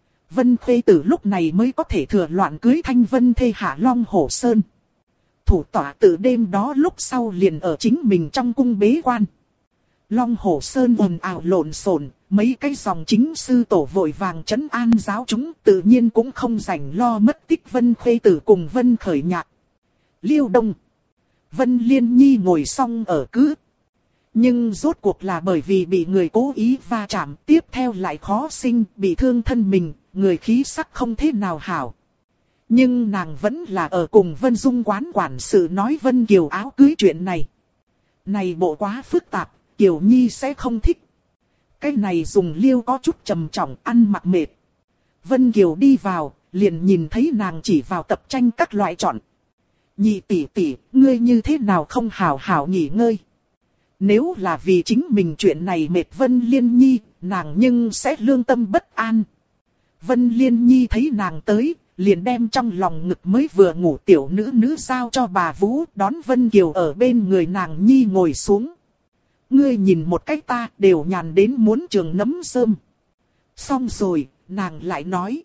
Vân Khê Tử lúc này mới có thể thừa loạn cưới Thanh Vân thê hạ Long Hổ Sơn. Thủ tọa từ đêm đó lúc sau liền ở chính mình trong cung bế quan. Long Hổ Sơn ồn ào lộn xộn, mấy cái dòng chính sư tổ vội vàng trấn an giáo chúng tự nhiên cũng không rảnh lo mất tích Vân Khê Tử cùng Vân Khởi Nhạc. Liêu Đông. Vân Liên Nhi ngồi xong ở cứ. Nhưng rốt cuộc là bởi vì bị người cố ý va chạm, tiếp theo lại khó sinh, bị thương thân mình, người khí sắc không thế nào hảo. Nhưng nàng vẫn là ở cùng Vân Dung quán quản sự nói Vân Kiều áo cưới chuyện này. Này bộ quá phức tạp, Kiều Nhi sẽ không thích. Cái này dùng liêu có chút trầm trọng, ăn mặc mệt. Vân Kiều đi vào, liền nhìn thấy nàng chỉ vào tập tranh các loại chọn. Nhị tỷ tỷ, ngươi như thế nào không hảo hảo nghỉ ngơi. Nếu là vì chính mình chuyện này mệt Vân Liên Nhi, nàng nhưng sẽ lương tâm bất an. Vân Liên Nhi thấy nàng tới, liền đem trong lòng ngực mới vừa ngủ tiểu nữ giao cho bà Vũ, đón Vân Kiều ở bên người nàng Nhi ngồi xuống. Ngươi nhìn một cách ta đều nhàn đến muốn trường nấm rơm. Xong rồi, nàng lại nói.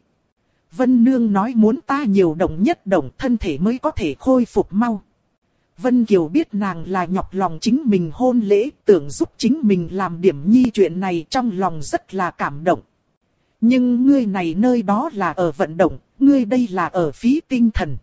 Vân Nương nói muốn ta nhiều động nhất động thân thể mới có thể khôi phục mau. Vân Kiều biết nàng là nhọc lòng chính mình hôn lễ, tưởng giúp chính mình làm điểm nhi chuyện này trong lòng rất là cảm động. Nhưng ngươi này nơi đó là ở vận động, ngươi đây là ở phí tinh thần.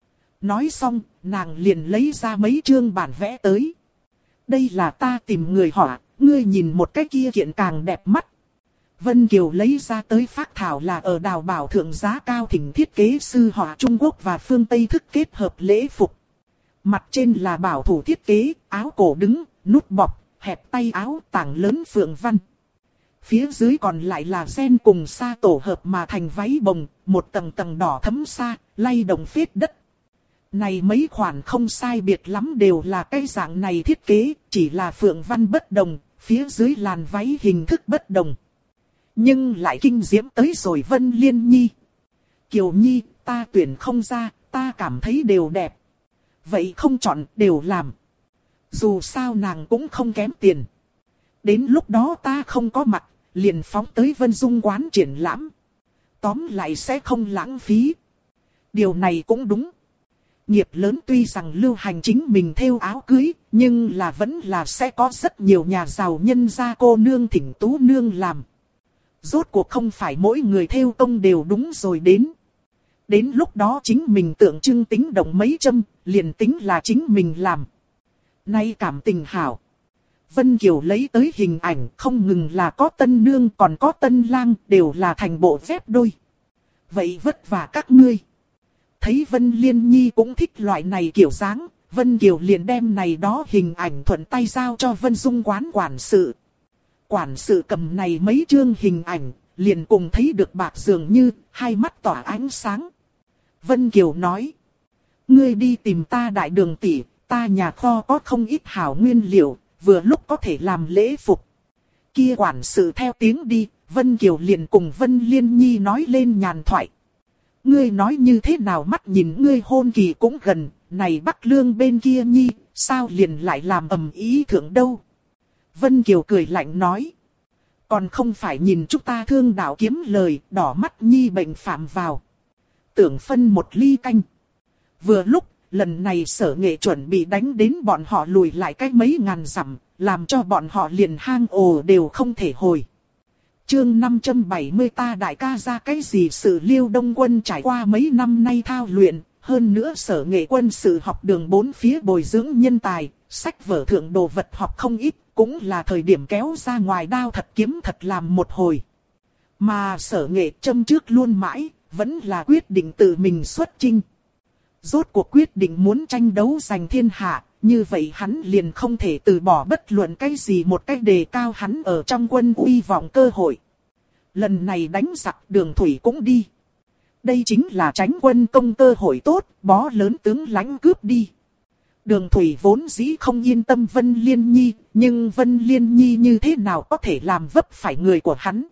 Nói xong, nàng liền lấy ra mấy chương bản vẽ tới. Đây là ta tìm người họa, ngươi nhìn một cái kia kiện càng đẹp mắt. Vân Kiều lấy ra tới phác thảo là ở Đào Bảo thượng giá cao thỉnh thiết kế sư họa Trung Quốc và phương Tây thức kết hợp lễ phục. Mặt trên là bảo thủ thiết kế, áo cổ đứng, nút bọc, hẹp tay áo, tảng lớn phượng văn. Phía dưới còn lại là ren cùng sa tổ hợp mà thành váy bồng, một tầng tầng đỏ thấm sa, lay động phết đất. Này mấy khoản không sai biệt lắm đều là cái dạng này thiết kế, chỉ là phượng văn bất đồng, phía dưới làn váy hình thức bất đồng. Nhưng lại kinh diễm tới rồi Vân Liên Nhi. Kiều Nhi, ta tuyển không ra, ta cảm thấy đều đẹp. Vậy không chọn, đều làm. Dù sao nàng cũng không kém tiền. Đến lúc đó ta không có mặt, liền phóng tới Vân Dung quán triển lãm. Tóm lại sẽ không lãng phí. Điều này cũng đúng. Nghiệp lớn tuy rằng lưu hành chính mình thêu áo cưới, nhưng là vẫn là sẽ có rất nhiều nhà giàu nhân gia cô nương thỉnh tú nương làm. Rốt cuộc không phải mỗi người theo công đều đúng rồi đến. Đến lúc đó chính mình tượng trưng tính động mấy châm, liền tính là chính mình làm. Nay cảm tình hảo. Vân Kiều lấy tới hình ảnh không ngừng là có tân nương còn có tân lang đều là thành bộ phép đôi. Vậy vất vả các ngươi. Thấy Vân Liên Nhi cũng thích loại này kiểu dáng, Vân Kiều liền đem này đó hình ảnh thuận tay giao cho Vân Dung quán quản sự. Quản sự cầm này mấy chương hình ảnh, liền cùng thấy được bạc dường như, hai mắt tỏa ánh sáng. Vân Kiều nói, ngươi đi tìm ta đại đường tỷ, ta nhà kho có không ít hảo nguyên liệu, vừa lúc có thể làm lễ phục. Kia quản sự theo tiếng đi, Vân Kiều liền cùng Vân Liên Nhi nói lên nhàn thoại. Ngươi nói như thế nào mắt nhìn ngươi hôn kỳ cũng gần, này Bắc Lương bên kia Nhi, sao liền lại làm ầm ý thượng đâu. Vân Kiều cười lạnh nói. Còn không phải nhìn chúng ta thương đạo kiếm lời, đỏ mắt Nhi bệnh phạm vào. Tưởng phân một ly canh. Vừa lúc, lần này Sở Nghệ chuẩn bị đánh đến bọn họ lùi lại cách mấy ngàn dặm, làm cho bọn họ liền hang ồ đều không thể hồi. Chương 570 ta đại ca ra cái gì sự Liêu Đông Quân trải qua mấy năm nay thao luyện, hơn nữa Sở Nghệ quân sự học đường bốn phía bồi dưỡng nhân tài, sách vở thượng đồ vật học không ít, cũng là thời điểm kéo ra ngoài đao thật kiếm thật làm một hồi. Mà Sở Nghệ châm trước luôn mãi, vẫn là quyết định tự mình xuất chinh. Rốt cuộc quyết định muốn tranh đấu giành thiên hạ, như vậy hắn liền không thể từ bỏ bất luận cái gì một cách đề cao hắn ở trong quân uy vọng cơ hội. Lần này đánh giặc Đường Thủy cũng đi. Đây chính là tránh quân công cơ hội tốt, bó lớn tướng lãnh cướp đi. Đường Thủy vốn dĩ không yên tâm Vân Liên Nhi, nhưng Vân Liên Nhi như thế nào có thể làm vấp phải người của hắn.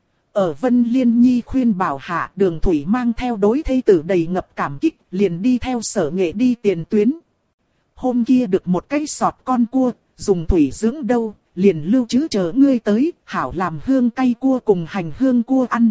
Ở Vân Liên Nhi khuyên bảo hạ, Đường Thủy mang theo đối thê tử đầy ngập cảm kích, liền đi theo Sở Nghệ đi tiền tuyến. Hôm kia được một cái sọt con cua, dùng thủy dưỡng đâu, liền lưu trữ chờ ngươi tới, hảo làm hương cay cua cùng hành hương cua ăn.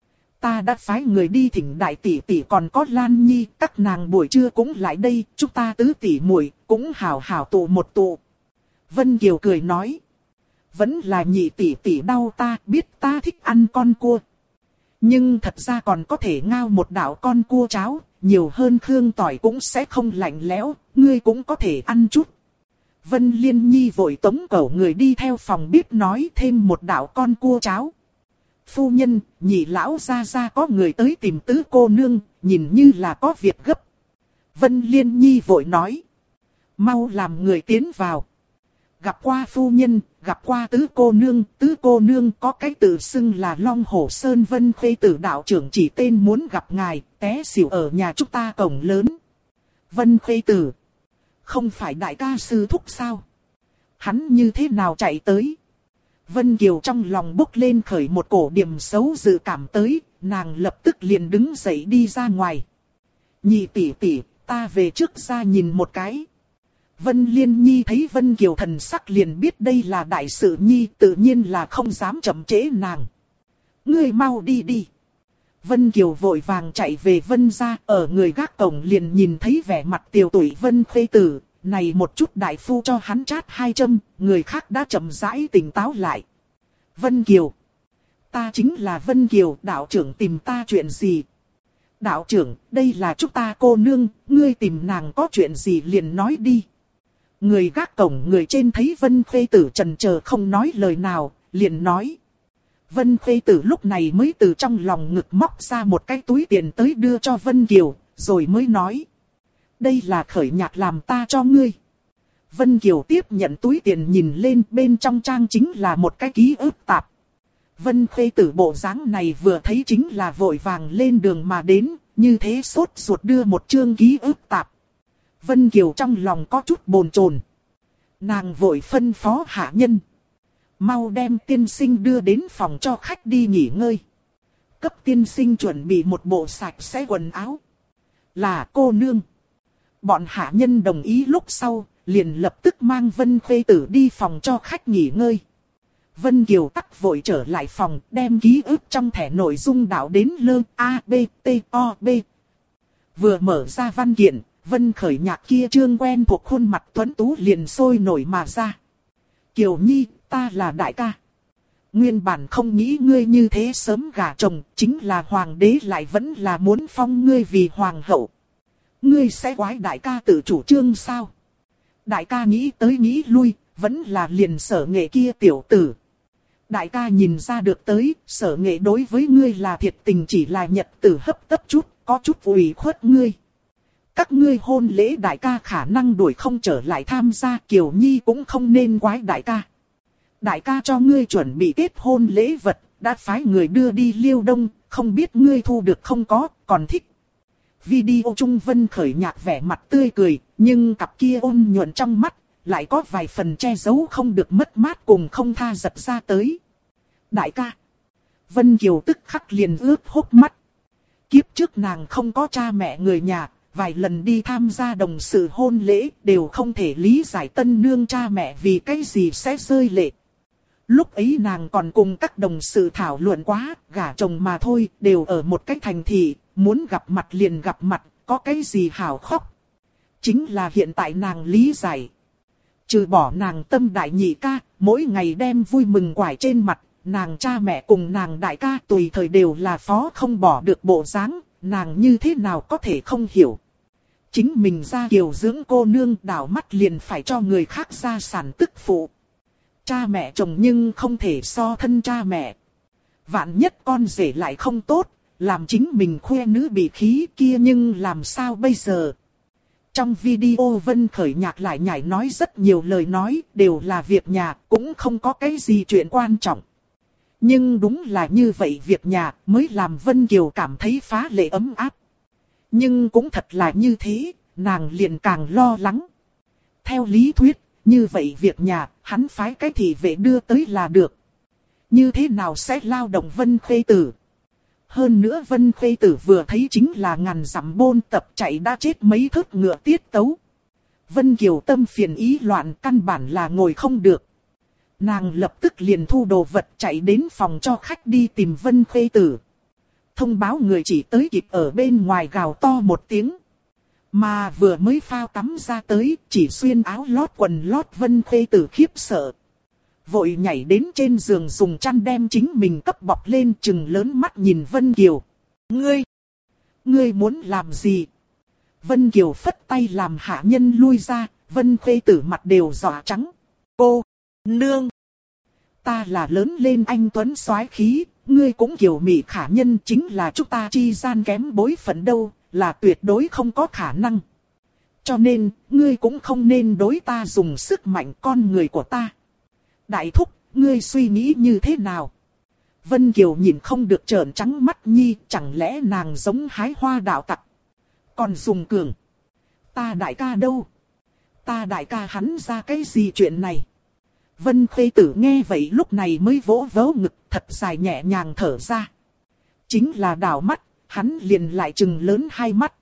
Ta đã phái người đi thỉnh đại tỷ tỷ còn có Lan Nhi, các nàng buổi trưa cũng lại đây, chúng ta tứ tỷ muội cũng hảo hảo tụ một tụ. Vân Kiều cười nói. Vẫn là nhị tỷ tỷ đau ta, biết ta thích ăn con cua. Nhưng thật ra còn có thể ngao một đạo con cua cháo, nhiều hơn khương tỏi cũng sẽ không lạnh lẽo, ngươi cũng có thể ăn chút. Vân Liên Nhi vội tống cẩu người đi theo phòng bếp nói thêm một đạo con cua cháo. Phu nhân, nhị lão gia gia có người tới tìm tứ cô nương, nhìn như là có việc gấp. Vân Liên Nhi vội nói. Mau làm người tiến vào. Gặp qua phu nhân, gặp qua tứ cô nương có cái tự xưng là Long Hổ Sơn Vân Khê Tử đạo trưởng chỉ tên muốn gặp ngài, té xỉu ở nhà chúng ta cổng lớn. Vân Khê Tử, không phải đại ca sư thúc sao? Hắn như thế nào chạy tới? Vân Kiều trong lòng bốc lên khởi một cổ điểm xấu dự cảm tới, nàng lập tức liền đứng dậy đi ra ngoài. Nhị tỷ tỷ, ta về trước ra nhìn một cái. Vân Liên Nhi thấy Vân Kiều thần sắc liền biết đây là đại sự nhi, tự nhiên là không dám chậm trễ nàng. Ngươi mau đi đi. Vân Kiều vội vàng chạy về Vân gia, ở người gác cổng liền nhìn thấy vẻ mặt tiều tụy Vân Khê Tử, này một chút đại phu cho hắn chát 2 châm, người khác đã chậm rãi tỉnh táo lại. Vân Kiều, ta chính là Vân Kiều, đạo trưởng tìm ta chuyện gì? Đạo trưởng, đây là chúng ta cô nương, ngươi tìm nàng có chuyện gì liền nói đi. Người gác cổng người trên thấy Vân Khê Tử chần chờ không nói lời nào, liền nói. Vân Khê Tử lúc này mới từ trong lòng ngực móc ra một cái túi tiền tới đưa cho Vân Kiều, rồi mới nói. Đây là khởi nhạc làm ta cho ngươi. Vân Kiều tiếp nhận túi tiền nhìn lên bên trong trang chính là một cái ký ức tạp. Vân Khê Tử bộ dáng này vừa thấy chính là vội vàng lên đường mà đến, như thế sốt ruột đưa một chương ký ức tạp. Vân Kiều trong lòng có chút bồn chồn. Nàng vội phân phó hạ nhân. Mau đem tiên sinh đưa đến phòng cho khách đi nghỉ ngơi. Cấp tiên sinh chuẩn bị một bộ sạch sẽ quần áo. Là cô nương. Bọn hạ nhân đồng ý lúc sau, liền lập tức mang Vân Khê Tử đi phòng cho khách nghỉ ngơi. Vân Kiều tắc vội trở lại phòng, đem ký ức trong thẻ nội dung đạo đến lơ A, B, T, O, B. Vừa mở ra văn kiện, Vân Khởi Nhạc kia trương quen thuộc khuôn mặt tuấn tú liền sôi nổi mà ra. Kiều Nhi, ta là đại ca. Nguyên bản không nghĩ ngươi như thế sớm gả chồng, chính là hoàng đế lại vẫn là muốn phong ngươi vì hoàng hậu. Ngươi sẽ quái đại ca tự chủ trương sao? Đại ca nghĩ tới nghĩ lui, vẫn là liền Sở Nghệ kia tiểu tử. Đại ca nhìn ra được tới, Sở Nghệ đối với ngươi là thiệt tình, chỉ là nhật tử hấp tấp chút, có chút ủy khuất ngươi. Các ngươi hôn lễ đại ca khả năng đuổi không trở lại tham gia, Kiều Nhi cũng không nên quái đại ca. Đại ca cho ngươi chuẩn bị kết hôn lễ vật, đã phái người đưa đi Liêu Đông, không biết ngươi thu được không có, còn thích. Video Trung Vân Khởi Nhạc vẻ mặt tươi cười, nhưng cặp kia ôn nhuận trong mắt, lại có vài phần che giấu không được mất mát cùng không tha giật ra tới. Đại ca. Vân Kiều tức khắc liền ướt hốc mắt. Kiếp trước nàng không có cha mẹ người nhà, vài lần đi tham gia đồng sự hôn lễ đều không thể lý giải tân nương cha mẹ vì cái gì sẽ rơi lệ. Lúc ấy nàng còn cùng các đồng sự thảo luận quá, gả chồng mà thôi, đều ở một cái thành thị, muốn gặp mặt liền gặp mặt, có cái gì hảo khóc. Chính là hiện tại nàng lý giải. Trừ bỏ nàng tâm đại nhị ca, mỗi ngày đem vui mừng quải trên mặt, nàng cha mẹ cùng nàng đại ca tùy thời đều là phó không bỏ được bộ dáng, nàng như thế nào có thể không hiểu. Chính mình ra kiều dưỡng cô nương đảo mắt liền phải cho người khác gia sản tức phụ. Cha mẹ chồng nhưng không thể so thân cha mẹ. Vạn nhất con rể lại không tốt, làm chính mình khoe nữ bị khí kia nhưng làm sao bây giờ. Trong video Vân Khởi Nhạc lại nhảy nói rất nhiều lời nói, đều là việc nhà, cũng không có cái gì chuyện quan trọng. Nhưng đúng là như vậy, việc nhà mới làm Vân Kiều cảm thấy phá lệ ấm áp. Nhưng cũng thật là như thế, nàng liền càng lo lắng. Theo lý thuyết, như vậy việc nhà, hắn phái cái thị vệ đưa tới là được. Như thế nào sẽ lao động Vân Khê Tử? Hơn nữa Vân Khê Tử vừa thấy chính là ngàn dặm bôn tập chạy đã chết mấy thớt ngựa tiết tấu. Vân Kiều tâm phiền ý loạn, căn bản là ngồi không được. Nàng lập tức liền thu đồ vật chạy đến phòng cho khách đi tìm Vân Khê Tử. Thông báo người chỉ tới kịp ở bên ngoài gào to một tiếng. Mà vừa mới phao tắm ra tới, chỉ xuyên áo lót quần lót Vân Khê Tử khiếp sợ. Vội nhảy đến trên giường dùng chăn đem chính mình cấp bọc lên, trừng lớn mắt nhìn Vân Kiều. Ngươi muốn làm gì? Vân Kiều phất tay làm hạ nhân lui ra, Vân Khê Tử mặt đều đỏ trắng. Cô, nương, ta là lớn lên anh tuấn soái khí, ngươi cũng kiều mị khả nhân, chính là chúng ta chi gian kém bối phận đâu, là tuyệt đối không có khả năng. Cho nên, ngươi cũng không nên đối ta dùng sức mạnh con người của ta. Đại thúc, ngươi suy nghĩ như thế nào? Vân Kiều nhìn không được trợn trắng mắt nhi, chẳng lẽ nàng giống hái hoa đạo tặc? Còn dùng cường. Ta đại ca đâu? Ta đại ca hắn ra cái gì chuyện này? Vân Khê Tử nghe vậy lúc này mới vỗ vỗ ngực, thật dài nhẹ nhàng thở ra. Chính là đảo mắt, hắn liền lại trừng lớn hai mắt.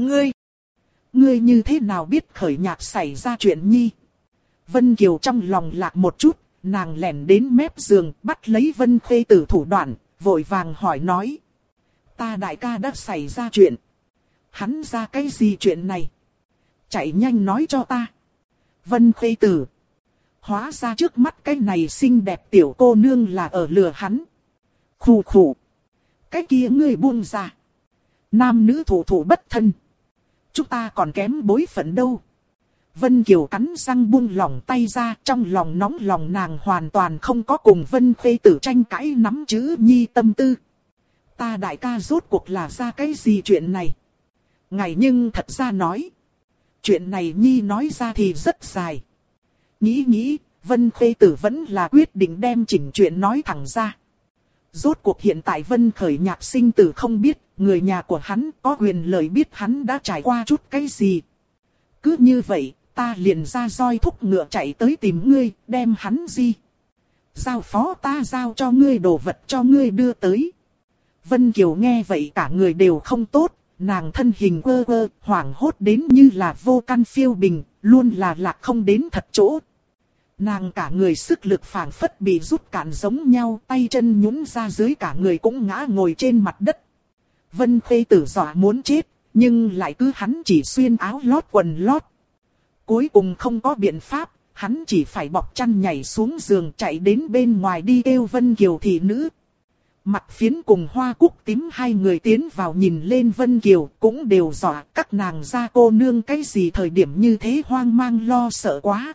Ngươi như thế nào biết Khởi Nhạc xảy ra chuyện nhi? Vân Kiều trong lòng lạc một chút, nàng lẻn đến mép giường, bắt lấy Vân Khê Tử thủ đoạn, vội vàng hỏi nói. Ta đại ca đã xảy ra chuyện. Hắn ra cái gì chuyện này? Chạy nhanh nói cho ta. Vân Khê Tử. Hóa ra trước mắt cái này xinh đẹp tiểu cô nương là ở lừa hắn. Khù khù. Cái kia ngươi buông ra. Nam nữ thủ thủ bất thân. Chúng ta còn kém bối phận đâu. Vân Kiều cắn răng buông lỏng tay ra, trong lòng nóng lòng nàng hoàn toàn không có cùng Vân Khê Tử tranh cãi nắm chữ nhi tâm tư. Ta đại ca rốt cuộc là ra cái gì chuyện này? Ngài nhưng thật ra nói. Chuyện này nhi nói ra thì rất dài. Nghĩ, Vân Khê Tử vẫn là quyết định đem chỉnh chuyện nói thẳng ra. Rốt cuộc hiện tại Vân Khởi Nhạc sinh tử không biết, người nhà của hắn có quyền lợi biết hắn đã trải qua chút cái gì. Cứ như vậy, ta liền ra roi thúc ngựa chạy tới tìm ngươi, đem hắn di. Giao phó ta giao cho ngươi đồ vật cho ngươi đưa tới. Vân Kiều nghe vậy cả người đều không tốt, nàng thân hình quơ quơ, hoảng hốt đến như là vô căn phiêu bình, luôn là lạc không đến thật chỗ. Nàng cả người sức lực phảng phất bị rút cạn giống nhau, tay chân nhũn ra dưới, cả người cũng ngã ngồi trên mặt đất. Vân Khê Tử dọa muốn chết, nhưng lại cứ hắn chỉ xuyên áo lót quần lót. Cuối cùng không có biện pháp, hắn chỉ phải bọc chăn nhảy xuống giường chạy đến bên ngoài đi kêu Vân Kiều thị nữ. Mặt Phiến cùng Hoa Cúc Tím hai người tiến vào nhìn lên Vân Kiều cũng đều dọa các nàng ra cô nương cái gì thời điểm như thế hoang mang lo sợ quá.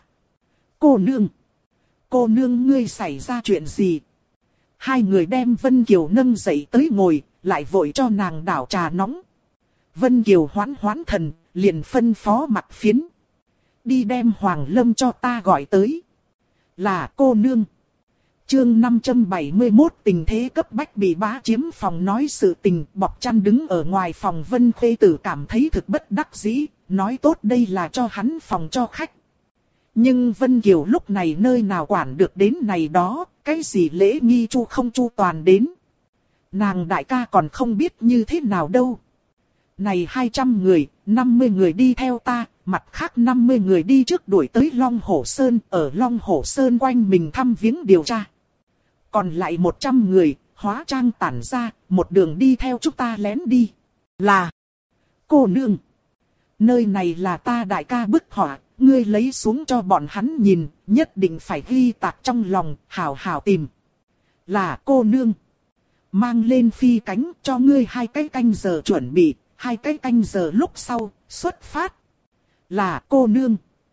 Cô nương ngươi xảy ra chuyện gì? Hai người đem Vân Kiều nâng dậy tới ngồi, lại vội cho nàng đảo trà nóng. Vân Kiều hoán thần, liền phân phó Mặt Phiến. Đi đem Hoàng Lâm cho ta gọi tới. Là cô nương. Chương 571 tình thế cấp bách bị bá chiếm phòng nói sự tình, bọc chăn đứng ở ngoài phòng. Vân Khê Tử cảm thấy thực bất đắc dĩ, nói tốt đây là cho hắn phòng cho khách. Nhưng Vân Kiều lúc này nơi nào quản được đến này đó, cái gì lễ nghi chu không chu toàn đến. Nàng đại ca còn không biết như thế nào đâu. Này 200 người, 50 người đi theo ta, mặt khác 50 người đi trước đuổi tới Long Hổ Sơn, ở Long Hổ Sơn quanh mình thăm viếng điều tra. Còn lại 100 người, hóa trang tản ra, một đường đi theo chúng ta lén đi. Là, cô nương, nơi này là ta đại ca bức họa, ngươi lấy xuống cho bọn hắn nhìn, nhất định phải ghi tạc trong lòng, hảo hảo tìm. Là cô nương, mang lên phi cánh cho ngươi 2 cái canh giờ chuẩn bị, 2 cái canh giờ lúc sau, xuất phát. Là cô nương.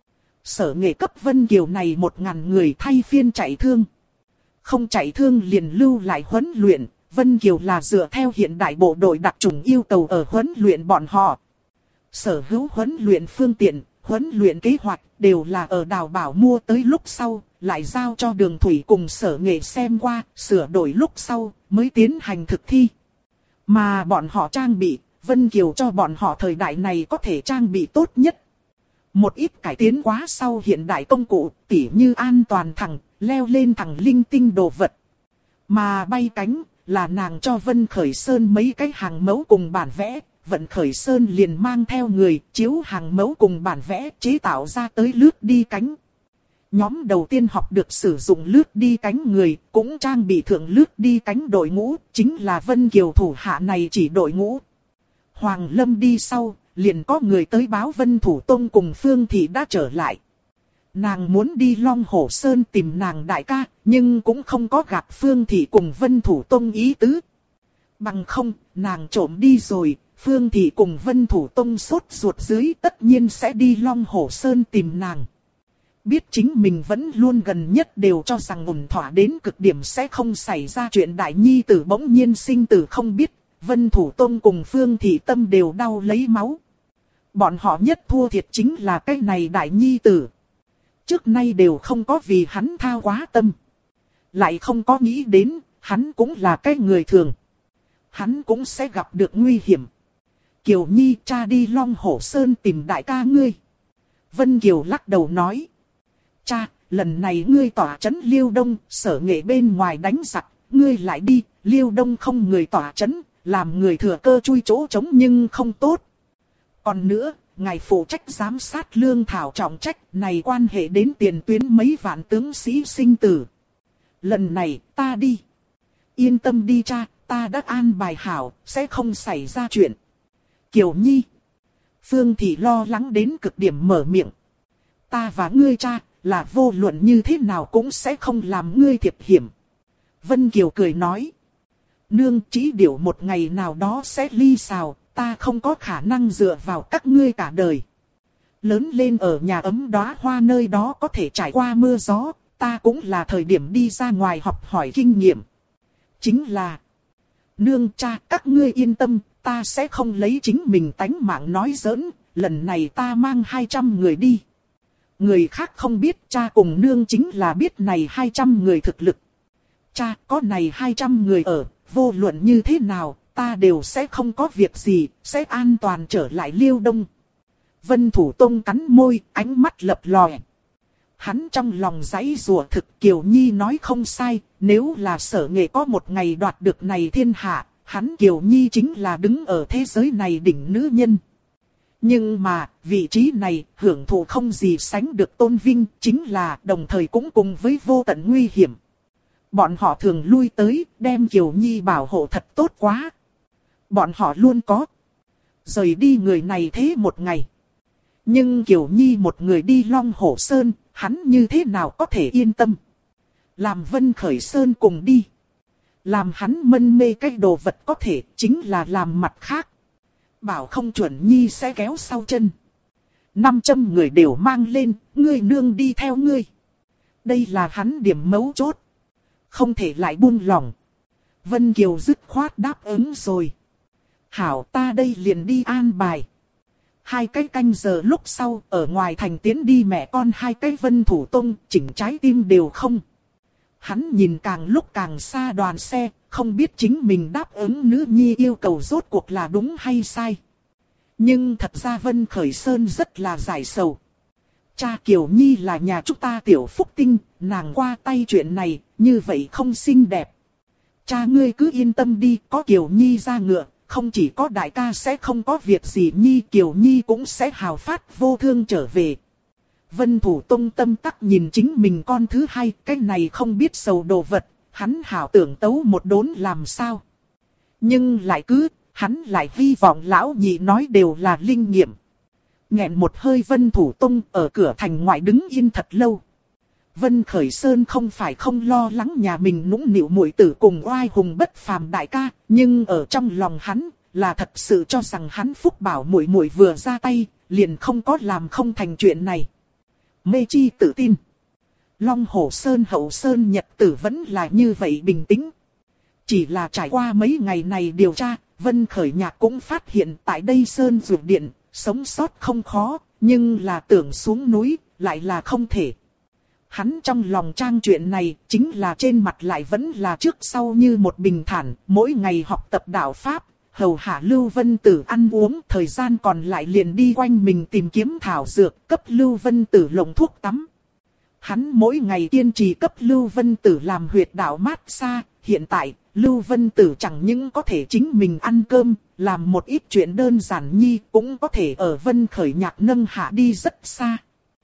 Sở Nghệ cấp Vân Kiều này 1000 người thay phiên chạy thương. Không chạy thương liền lưu lại huấn luyện, Vân Kiều là dựa theo hiện đại bộ đội đặc chủng yêu cầu ở huấn luyện bọn họ. Sở hữu huấn luyện phương tiện, huấn luyện kế hoạch đều là ở Đào Bảo mua tới lúc sau, lại giao cho Đường Thủy cùng Sở Nghệ xem qua, sửa đổi lúc sau mới tiến hành thực thi. Mà bọn họ trang bị, Vân Kiều cho bọn họ thời đại này có thể trang bị tốt nhất. Một ít cải tiến quá sau hiện đại công cụ, tỉ như an toàn thẳng, leo lên thẳng linh tinh đồ vật. Mà bay cánh, là nàng cho Vân Khởi Sơn mấy cái hàng mẫu cùng bản vẽ, Vận Khởi Sơn liền mang theo người, chiếu hàng mẫu cùng bản vẽ chế tạo ra tới lướt đi cánh. Nhóm đầu tiên học được sử dụng lướt đi cánh người, cũng trang bị thượng lướt đi cánh đội ngũ, chính là Vân Kiều thủ hạ này chỉ đội ngũ. Hoàng Lâm đi sau, liền có người tới báo Vân Thủ Tông cùng Phương Thị đã trở lại. Nàng muốn đi Long Hổ Sơn tìm nàng đại ca, nhưng cũng không có gặp Phương Thị cùng Vân Thủ Tông ý tứ. Bằng không, nàng trộm đi rồi, Phương Thị cùng Vân Thủ Tông sốt ruột dưới tất nhiên sẽ đi Long Hổ Sơn tìm nàng. Biết chính mình vẫn luôn gần nhất đều cho rằng ổn thỏa đến cực điểm sẽ không xảy ra chuyện đại nhi tử bỗng nhiên sinh tử không biết. Vân Thủ Tông cùng Phương Thị Tâm đều đau lấy máu. Bọn họ nhất thua thiệt chính là cái này đại nhi tử. Trước nay đều không có vì hắn thao quá tâm. Lại không có nghĩ đến, hắn cũng là cái người thường. Hắn cũng sẽ gặp được nguy hiểm. Kiều Nhi cha đi Long Hổ Sơn tìm đại ca ngươi. Vân Kiều lắc đầu nói. Cha, lần này ngươi tỏa trấn Liêu Đông, Sở Nghệ bên ngoài đánh giặc, ngươi lại đi, Liêu Đông không người tỏa trấn. Làm người thừa cơ chui chỗ trống nhưng không tốt. Còn nữa, ngài phụ trách giám sát lương thảo trọng trách này quan hệ đến tiền tuyến mấy vạn tướng sĩ sinh tử. Lần này ta đi. Yên tâm đi cha, ta đã an bài hảo, sẽ không xảy ra chuyện. Kiều Nhi. Phương Thị lo lắng đến cực điểm mở miệng. Ta và ngươi cha, là vô luận như thế nào cũng sẽ không làm ngươi thiệt hiểm. Vân Kiều cười nói. Nương chỉ điều một ngày nào đó sẽ ly xào, ta không có khả năng dựa vào các ngươi cả đời. Lớn lên ở nhà ấm đóa hoa nơi đó có thể trải qua mưa gió, ta cũng là thời điểm đi ra ngoài học hỏi kinh nghiệm. Chính là, nương cha các ngươi yên tâm, ta sẽ không lấy chính mình tánh mạng nói giỡn, lần này ta mang 200 người đi. Người khác không biết cha cùng nương chính là biết này 200 người thực lực. Cha có này 200 người ở. Vô luận như thế nào, ta đều sẽ không có việc gì, sẽ an toàn trở lại Liêu Đông. Vân Thủ Tông cắn môi, ánh mắt lập lòe. Hắn trong lòng giãy giụa thực Kiều Nhi nói không sai, nếu là Sở Nghệ có một ngày đoạt được này thiên hạ, hắn Kiều Nhi chính là đứng ở thế giới này đỉnh nữ nhân. Nhưng mà, vị trí này, hưởng thụ không gì sánh được tôn vinh, chính là đồng thời cũng cùng với vô tận nguy hiểm. Bọn họ thường lui tới, đem Kiều Nhi bảo hộ thật tốt quá. Bọn họ luôn có. Rời đi người này thế một ngày. Nhưng Kiều Nhi một người đi Long Hổ Sơn, hắn như thế nào có thể yên tâm. Làm Vân Khởi Sơn cùng đi. Làm hắn mân mê cái đồ vật có thể chính là làm mặt khác. Bảo không chuẩn nhi sẽ kéo sau chân. 500 người đều mang lên, ngươi nương đi theo ngươi. Đây là hắn điểm mấu chốt. Không thể lại buông lỏng. Vân Kiều dứt khoát đáp ứng rồi. Hảo, ta đây liền đi an bài. 2 cái canh giờ lúc sau, ở ngoài thành tiến đi mẹ con 2 cái Vân Thủ Tông, chỉnh trái tim đều không. Hắn nhìn càng lúc càng xa đoàn xe, không biết chính mình đáp ứng nữ nhi yêu cầu rốt cuộc là đúng hay sai. Nhưng thật ra Vân Khởi Sơn rất là giải sầu. Cha Kiều Nhi là nhà chúng ta tiểu phúc tinh, nàng qua tay chuyện này, như vậy không xinh đẹp. Cha ngươi cứ yên tâm đi, có Kiều Nhi ra ngựa, không chỉ có đại ca sẽ không có việc gì Nhi, Kiều Nhi cũng sẽ hào phát vô thương trở về. Vân Thủ Tông tâm tắc nhìn chính mình con thứ hai, cái này không biết sầu đồ vật, hắn hảo tưởng tấu một đốn làm sao. Nhưng lại cứ, hắn lại hy vọng lão nhị nói đều là linh nghiệm. Nghẹn một hơi Vân Thủ Tông ở cửa thành ngoại đứng yên thật lâu. Vân Khởi Sơn không phải không lo lắng nhà mình nũng nịu muội tử cùng oai hùng bất phàm đại ca, nhưng ở trong lòng hắn là thật sự cho rằng hắn Phúc Bảo muội muội vừa ra tay, liền không có làm không thành chuyện này. Mê chi tự tin. Long Hổ Sơn Hậu Sơn nhật tử vẫn là như vậy bình tĩnh. Chỉ là trải qua mấy ngày này điều tra, Vân Khởi Nhạc cũng phát hiện tại đây Sơn Dược Điện, sống sót không khó, nhưng là tưởng xuống núi, lại là không thể. Hắn trong lòng trang chuyện này, chính là trên mặt lại vẫn là trước sau như một bình thản, mỗi ngày học tập đạo Pháp, hầu hạ Lưu Vân Tử ăn uống, thời gian còn lại liền đi quanh mình tìm kiếm thảo dược, cấp Lưu Vân Tử lồng thuốc tắm. Hắn mỗi ngày kiên trì cấp Lưu Vân Tử làm huyệt đạo mát xa, hiện tại, Lưu Vân Tử chẳng những có thể chính mình ăn cơm, làm một ít chuyện đơn giản nhi, cũng có thể ở Vân Khởi Nhạc nâng hạ đi rất xa.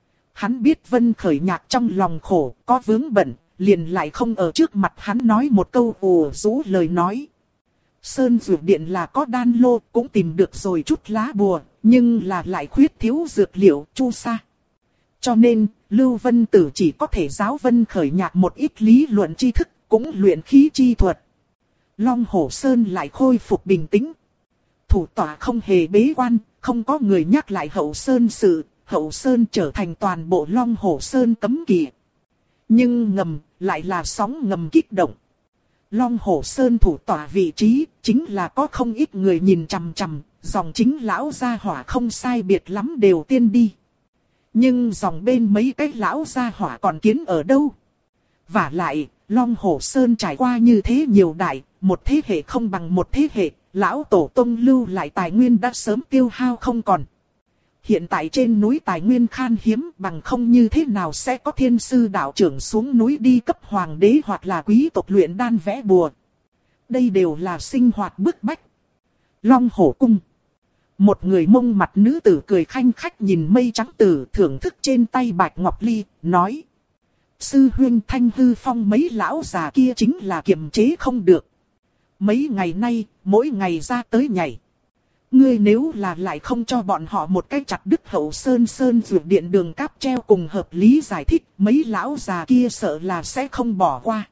Hắn biết Vân Khởi Nhạc trong lòng khổ, có vướng bận, liền lại không ở trước mặt hắn nói một câu ồ rũ lời nói. Sơn Dược Điện là có đan lô, cũng tìm được rồi chút lá bùa, nhưng là lại khuyết thiếu dược liệu, chu sa. Cho nên, Lưu Vân Tử chỉ có thể giáo Vân Khởi Nhạc một ít lý luận tri thức, cũng luyện khí chi thuật. Long Hổ Sơn lại khôi phục bình tĩnh. Thủ tọa không hề bế quan, không có người nhắc lại Hậu Sơn sự, Hậu Sơn trở thành toàn bộ Long Hổ Sơn cấm kỵ. Nhưng ngầm, lại là sóng ngầm kích động. Long Hổ Sơn thủ tọa vị trí, chính là có không ít người nhìn chằm chằm, dòng chính lão gia hỏa không sai biệt lắm đều tiên đi. Nhưng dòng bên mấy cái lão gia hỏa còn kiến ở đâu? Vả lại, Long Hổ Sơn trải qua như thế nhiều đại, một thế hệ không bằng một thế hệ, lão tổ tông lưu lại tài nguyên đã sớm tiêu hao không còn. Hiện tại trên núi tài nguyên khan hiếm, bằng không như thế nào sẽ có thiên sư đạo trưởng xuống núi đi cấp hoàng đế hoặc là quý tộc luyện đan vẽ bùa. Đây đều là sinh hoạt bức bách. Long Hổ Cung. Một người mông mặt nữ tử cười khanh khách nhìn mây trắng tử thưởng thức trên tay bạch ngọc ly, nói. Sư huynh Thanh Hư Phong mấy lão già kia chính là kiềm chế không được. Mấy ngày nay, mỗi ngày ra tới nhảy. Ngươi nếu là lại không cho bọn họ một cái chặt đứt Hậu Sơn Dược Điện đường cáp treo cùng hợp lý giải thích, mấy lão già kia sợ là sẽ không bỏ qua.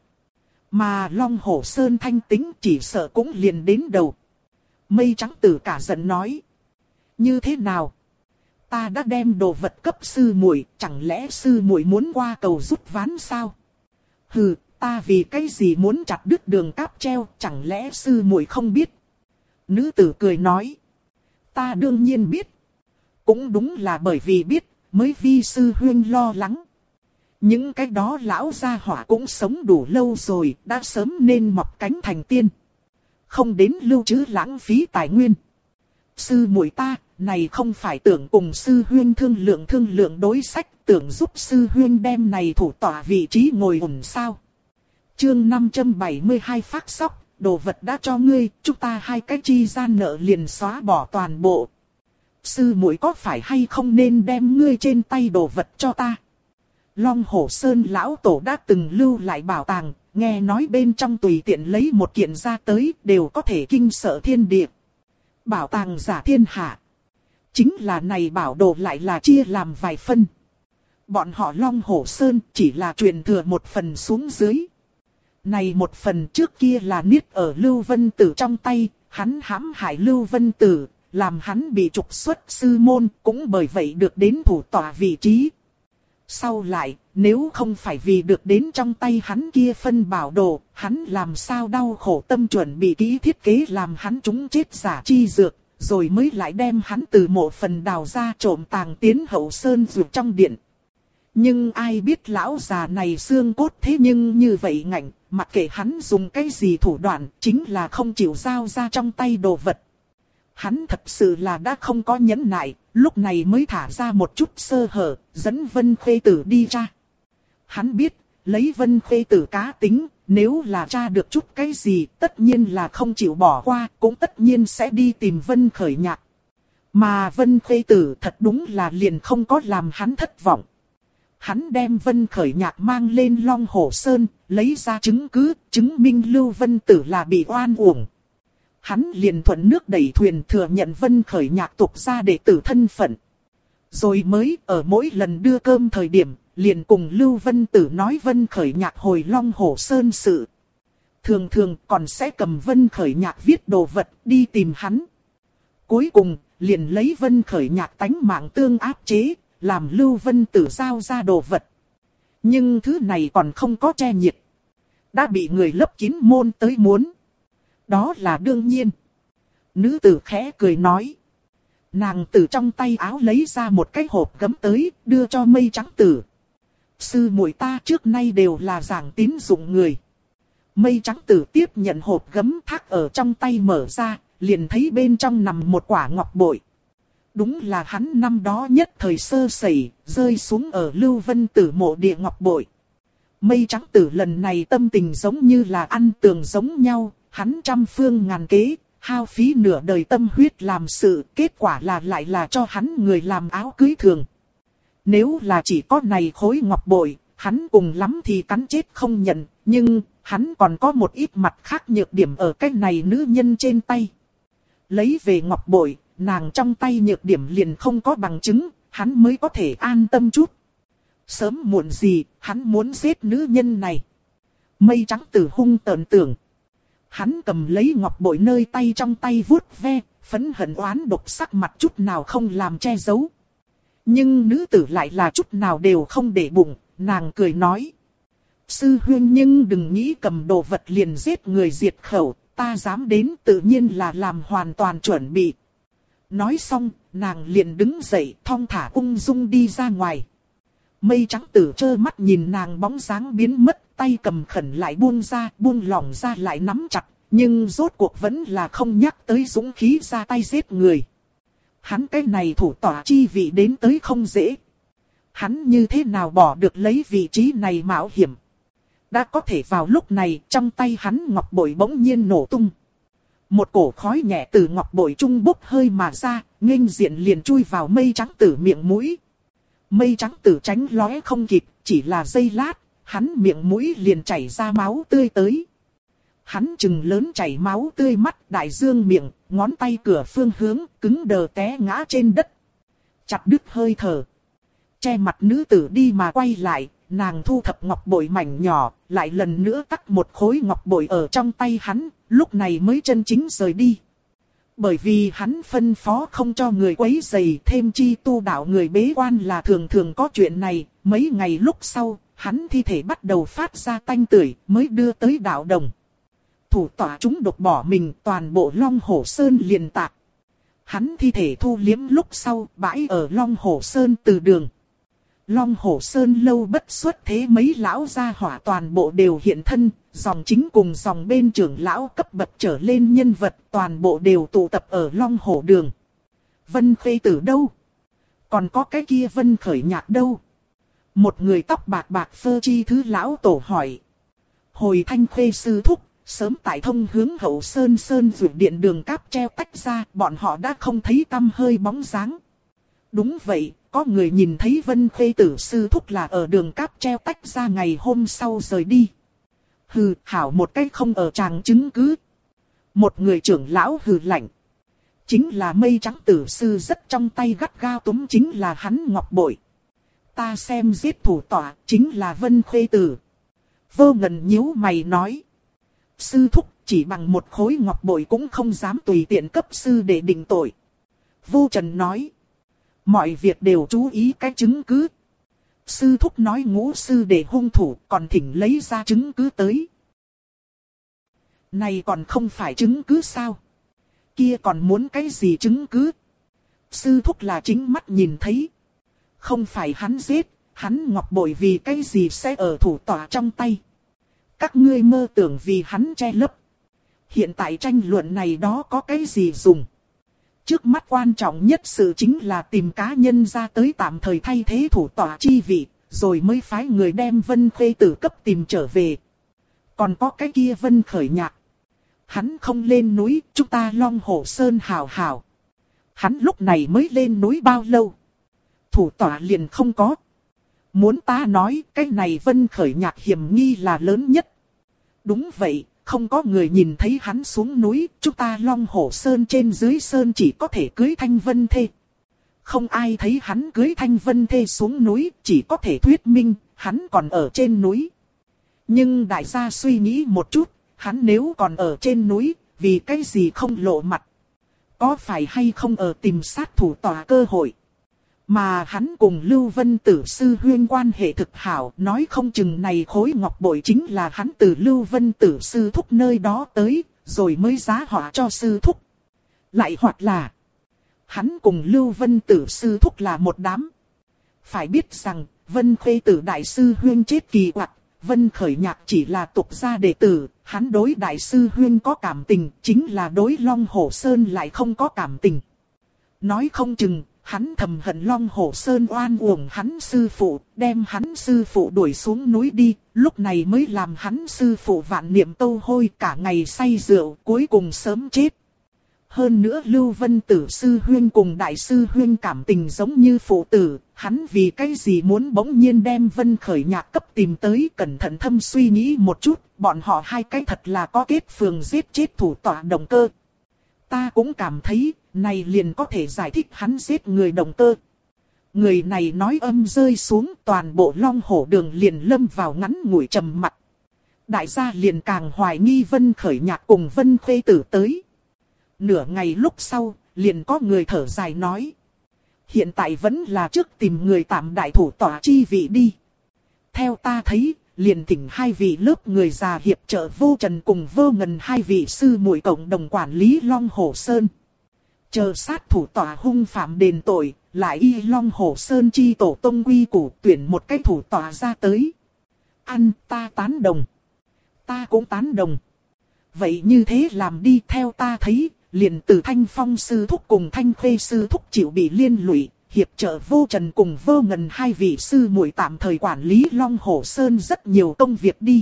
Mà Long Hổ Sơn thanh tính chỉ sợ cũng liền đến đầu. Mây trắng tử cả giận nói. Như thế nào? Ta đã đem đồ vật cấp sư muội, chẳng lẽ sư muội muốn qua cầu rút ván sao? Hừ, ta vì cái gì muốn chặt đứt đường cáp treo, chẳng lẽ sư muội không biết? Nữ tử cười nói. Ta đương nhiên biết. Cũng đúng là bởi vì biết, mới vi sư huynh lo lắng. Những cái đó lão gia hỏa cũng sống đủ lâu rồi, đã sớm nên mọc cánh thành tiên. Không đến lưu trữ lãng phí tài nguyên. Sư muội ta, này không phải tưởng cùng sư huynh thương lượng đối sách, tưởng giúp sư huynh đem này thủ tọa vị trí ngồi ổn sao. Chương 572 phát sóc, đồ vật đã cho ngươi, chúng ta hai cái chi gian nợ liền xóa bỏ toàn bộ. Sư muội có phải hay không nên đem ngươi trên tay đồ vật cho ta? Long Hổ Sơn lão tổ đã từng lưu lại bảo tàng, nghe nói bên trong tùy tiện lấy một kiện ra tới đều có thể kinh sợ thiên địa. Bảo tàng giả thiên hạ. Chính là này bảo đồ lại là chia làm vài phân. Bọn họ Long Hổ Sơn chỉ là truyền thừa một phần xuống dưới. Này một phần trước kia là niết ở Lưu Vân Tử trong tay, hắn hãm hại Lưu Vân Tử, làm hắn bị trục xuất sư môn, cũng bởi vậy được đến thủ tọa vị trí. Sau lại, nếu không phải vì được đến trong tay hắn kia phân bảo đồ, hắn làm sao đau khổ tâm chuẩn bị kỹ thiết kế làm hắn trúng chết giả chi dược, rồi mới lại đem hắn từ mộ phần đào ra trộm tàng tiến hậu sơn dược trong điện. Nhưng ai biết lão già này xương cốt thế nhưng như vậy ngạnh, mặc kệ hắn dùng cái gì thủ đoạn, chính là không chịu giao ra trong tay đồ vật. Hắn thật sự là đã không có nhẫn nại, lúc này mới thả ra một chút sơ hở, dẫn Vân Khê Tử đi ra. Hắn biết, lấy Vân Khê Tử cá tính, nếu là tra được chút cái gì, tất nhiên là không chịu bỏ qua, cũng tất nhiên sẽ đi tìm Vân Khởi Nhạc. Mà Vân Khê Tử thật đúng là liền không có làm hắn thất vọng. Hắn đem Vân Khởi Nhạc mang lên Long Hổ Sơn, lấy ra chứng cứ, chứng minh Lưu Vân Tử là bị oan uổng. Hắn liền thuận nước đẩy thuyền thừa nhận Vân Khởi Nhạc tục ra đệ tử thân phận. Rồi mới ở mỗi lần đưa cơm thời điểm, liền cùng Lưu Vân Tử nói Vân Khởi Nhạc hồi Long Hổ Sơn sự. Thường thường còn sẽ cầm Vân Khởi Nhạc viết đồ vật đi tìm hắn. Cuối cùng, liền lấy Vân Khởi Nhạc tánh mạng tương áp chế, làm Lưu Vân Tử giao ra đồ vật. Nhưng thứ này còn không có che nhiệt. Đã bị người lấp kín môn tới muốn. Đó là đương nhiên. Nữ tử khẽ cười nói. Nàng từ trong tay áo lấy ra một cái hộp gấm tới, đưa cho Mây Trắng Tử. Sư muội ta trước nay đều là giảng tín dụng người. Mây Trắng Tử tiếp nhận hộp gấm thác ở trong tay mở ra, liền thấy bên trong nằm một quả ngọc bội. Đúng là hắn năm đó nhất thời sơ sẩy, rơi xuống ở Lưu Vân Tử mộ địa ngọc bội. Mây Trắng Tử lần này tâm tình giống như là ăn tường giống nhau, hắn trăm phương ngàn kế, hao phí nửa đời tâm huyết làm sự, kết quả là lại là cho hắn người làm áo cưới thường. Nếu là chỉ có này khối ngọc bội, hắn cùng lắm thì cắn chết không nhận, nhưng hắn còn có một ít mặt khác nhược điểm ở cái này nữ nhân trên tay. Lấy về ngọc bội, nàng trong tay nhược điểm liền không có bằng chứng, hắn mới có thể an tâm chút. Sớm muộn gì, hắn muốn giết nữ nhân này. Mây Trắng Tử hung tợn tưởng. Hắn cầm lấy ngọc bội nơi tay trong tay vuốt ve, phẫn hận oán độc sắc mặt chút nào không làm che giấu. Nhưng nữ tử lại là chút nào đều không để bụng, nàng cười nói. Sư huynh nhưng đừng nghĩ cầm đồ vật liền giết người diệt khẩu, ta dám đến tự nhiên là làm hoàn toàn chuẩn bị. Nói xong, nàng liền đứng dậy thong thả ung dung đi ra ngoài. Mây Trắng Tử trơ mắt nhìn nàng bóng dáng biến mất, tay cầm khẩn lại buông ra, buông lỏng ra lại nắm chặt, nhưng rốt cuộc vẫn là không nhắc tới dũng khí ra tay giết người. Hắn cái này thủ tọa chi vị đến tới không dễ. Hắn như thế nào bỏ được lấy vị trí này mạo hiểm. Đã có thể vào lúc này, trong tay hắn ngọc bội bỗng nhiên nổ tung. Một cổ khói nhẹ từ ngọc bội trung bốc hơi mà ra, nghênh diện liền chui vào Mây Trắng Tử miệng mũi. Mây Trắng Tử tránh lóe không kịp, chỉ là giây lát, hắn miệng mũi liền chảy ra máu tươi tới. Hắn trừng lớn chảy máu tươi mắt đại dương miệng, ngón tay cửa phương hướng, cứng đờ té ngã trên đất. Chặt đứt hơi thở. Che mặt nữ tử đi mà quay lại, nàng thu thập ngọc bội mảnh nhỏ, lại lần nữa cắt một khối ngọc bội ở trong tay hắn, lúc này mới chân chính rời đi. Bởi vì hắn phân phó không cho người quấy rầy, thêm chi tu đạo người bế quan là thường thường có chuyện này, mấy ngày lúc sau, hắn thi thể bắt đầu phát ra tanh tưởi, mới đưa tới đạo đồng. Thủ tọa chúng độc bỏ mình, toàn bộ Long Hổ Sơn liền tạc. Hắn thi thể thu liếm lúc sau, bãi ở Long Hổ Sơn từ đường. Long Hổ Sơn lâu bất xuất thế mấy lão gia hỏa toàn bộ đều hiện thân, dòng chính cùng dòng bên trưởng lão cấp bậc trở lên nhân vật toàn bộ đều tụ tập ở Long Hổ Đường. Vân Khê Tử đâu? Còn có cái kia Vân Khởi Nhạc đâu? Một người tóc bạc bạc phơ chi thứ lão tổ hỏi. Hồi Thanh Khê sư thúc, sớm tại thông hướng Hậu Sơn Sơn Dược Điện đường cáp treo tách ra, bọn họ đã không thấy tăm hơi bóng dáng. Đúng vậy. Có người nhìn thấy Vân Khê Tử sư thúc là ở đường cáp treo tách ra ngày hôm sau rời đi. Hừ, hảo một cách không ở tràng chứng cứ. Một người trưởng lão hừ lạnh. Chính là Mây Trắng Tử sư rất trong tay gắt gao túm chính là hắn ngọc bội. ta xem giết thủ tọa chính là Vân Khê Tử. Vô Ngần nhíu mày nói. Sư thúc chỉ bằng một khối ngọc bội cũng không dám tùy tiện cấp sư để định tội. Vô Trần nói. Mọi việc đều chú ý cái chứng cứ. Sư thúc nói ngũ sư để hung thủ còn thỉnh lấy ra chứng cứ tới. Này còn không phải chứng cứ sao? Kia còn muốn cái gì chứng cứ? Sư thúc là chính mắt nhìn thấy. Không phải hắn giết, hắn ngọc bội vì cái gì sẽ ở thủ tọa trong tay. Các ngươi mơ tưởng vì hắn che lấp. Hiện tại tranh luận này đó có cái gì dùng? Trước mắt quan trọng nhất sự chính là tìm cá nhân ra tới tạm thời thay thế thủ tọa chi vị, rồi mới phái người đem Vân Khê Tử cấp tìm trở về. Còn có cái kia Vân Khởi Nhạc. Hắn không lên núi, chúng ta Long Hổ Sơn hảo hảo. Hắn lúc này mới lên núi bao lâu? Thủ tọa liền không có. Muốn ta nói, cái này Vân Khởi Nhạc hiểm nghi là lớn nhất. Đúng vậy, không có người nhìn thấy hắn xuống núi, chúng ta Long Hổ Sơn trên dưới sơn chỉ có thể cưới Thanh Vân Thê. Không ai thấy hắn cưới Thanh Vân Thê xuống núi, chỉ có thể thuyết minh, hắn còn ở trên núi. Nhưng đại gia suy nghĩ một chút, hắn nếu còn ở trên núi, vì cái gì không lộ mặt? Có phải hay không ở tìm sát thủ tọa cơ hội? Mà hắn cùng Lưu Vân Tử sư huyên quan hệ thực hảo, nói không chừng này khối ngọc bội chính là hắn từ Lưu Vân Tử sư thúc nơi đó tới, rồi mới giá họa cho sư thúc. Lại hoặc là, hắn cùng Lưu Vân Tử sư thúc là một đám. Phải biết rằng, Vân Khê Tử đại sư huyên chết kỳ quặc, Vân Khởi Nhạc chỉ là tục gia đệ tử, hắn đối đại sư huyên có cảm tình, chính là đối Long Hổ Sơn lại không có cảm tình. Nói không chừng, hắn thầm hận Long Hổ Sơn oan uổng hắn sư phụ, đem hắn sư phụ đuổi xuống núi đi, lúc này mới làm hắn sư phụ vạn niệm tâu hôi cả ngày say rượu, cuối cùng sớm chết. Hơn nữa Lưu Vân Tử sư huyên cùng đại sư huyên cảm tình giống như phụ tử, hắn vì cái gì muốn bỗng nhiên đem Vân Khởi Nhạc cấp tìm tới, cẩn thận thâm suy nghĩ một chút, bọn họ hai cái thật là có kết phường giết chết thủ tọa động cơ. Ta cũng cảm thấy, này liền có thể giải thích hắn giết người động cơ. Người này nói âm rơi xuống, toàn bộ Long Hổ Đường liền lâm vào ngắn ngủi trầm mặc. Đại gia liền càng hoài nghi Vân Khởi Nhạc cùng Vân Khê Tử tới. Nửa ngày lúc sau, liền có người thở dài nói. Hiện tại vẫn là trước tìm người tạm đại thủ tọa chi vị đi. Theo ta thấy, liền thỉnh hai vị lớp người già hiệp trợ Vô Trần cùng Vô Ngần hai vị sư muội cộng đồng quản lý Long Hổ Sơn. Chờ sát thủ tọa hung phạm đền tội, lại y Long Hổ Sơn chi tổ tông quy củ tuyển một cái thủ tọa ra tới. Ăn ta tán đồng. Ta cũng tán đồng. Vậy như thế làm đi, theo ta thấy, liền từ Thanh Phong sư thúc cùng Thanh Khê sư thúc chịu bị liên lụy, hiệp trợ Vô Trần cùng Vô Ngần hai vị sư muội tạm thời quản lý Long Hổ Sơn rất nhiều công việc đi.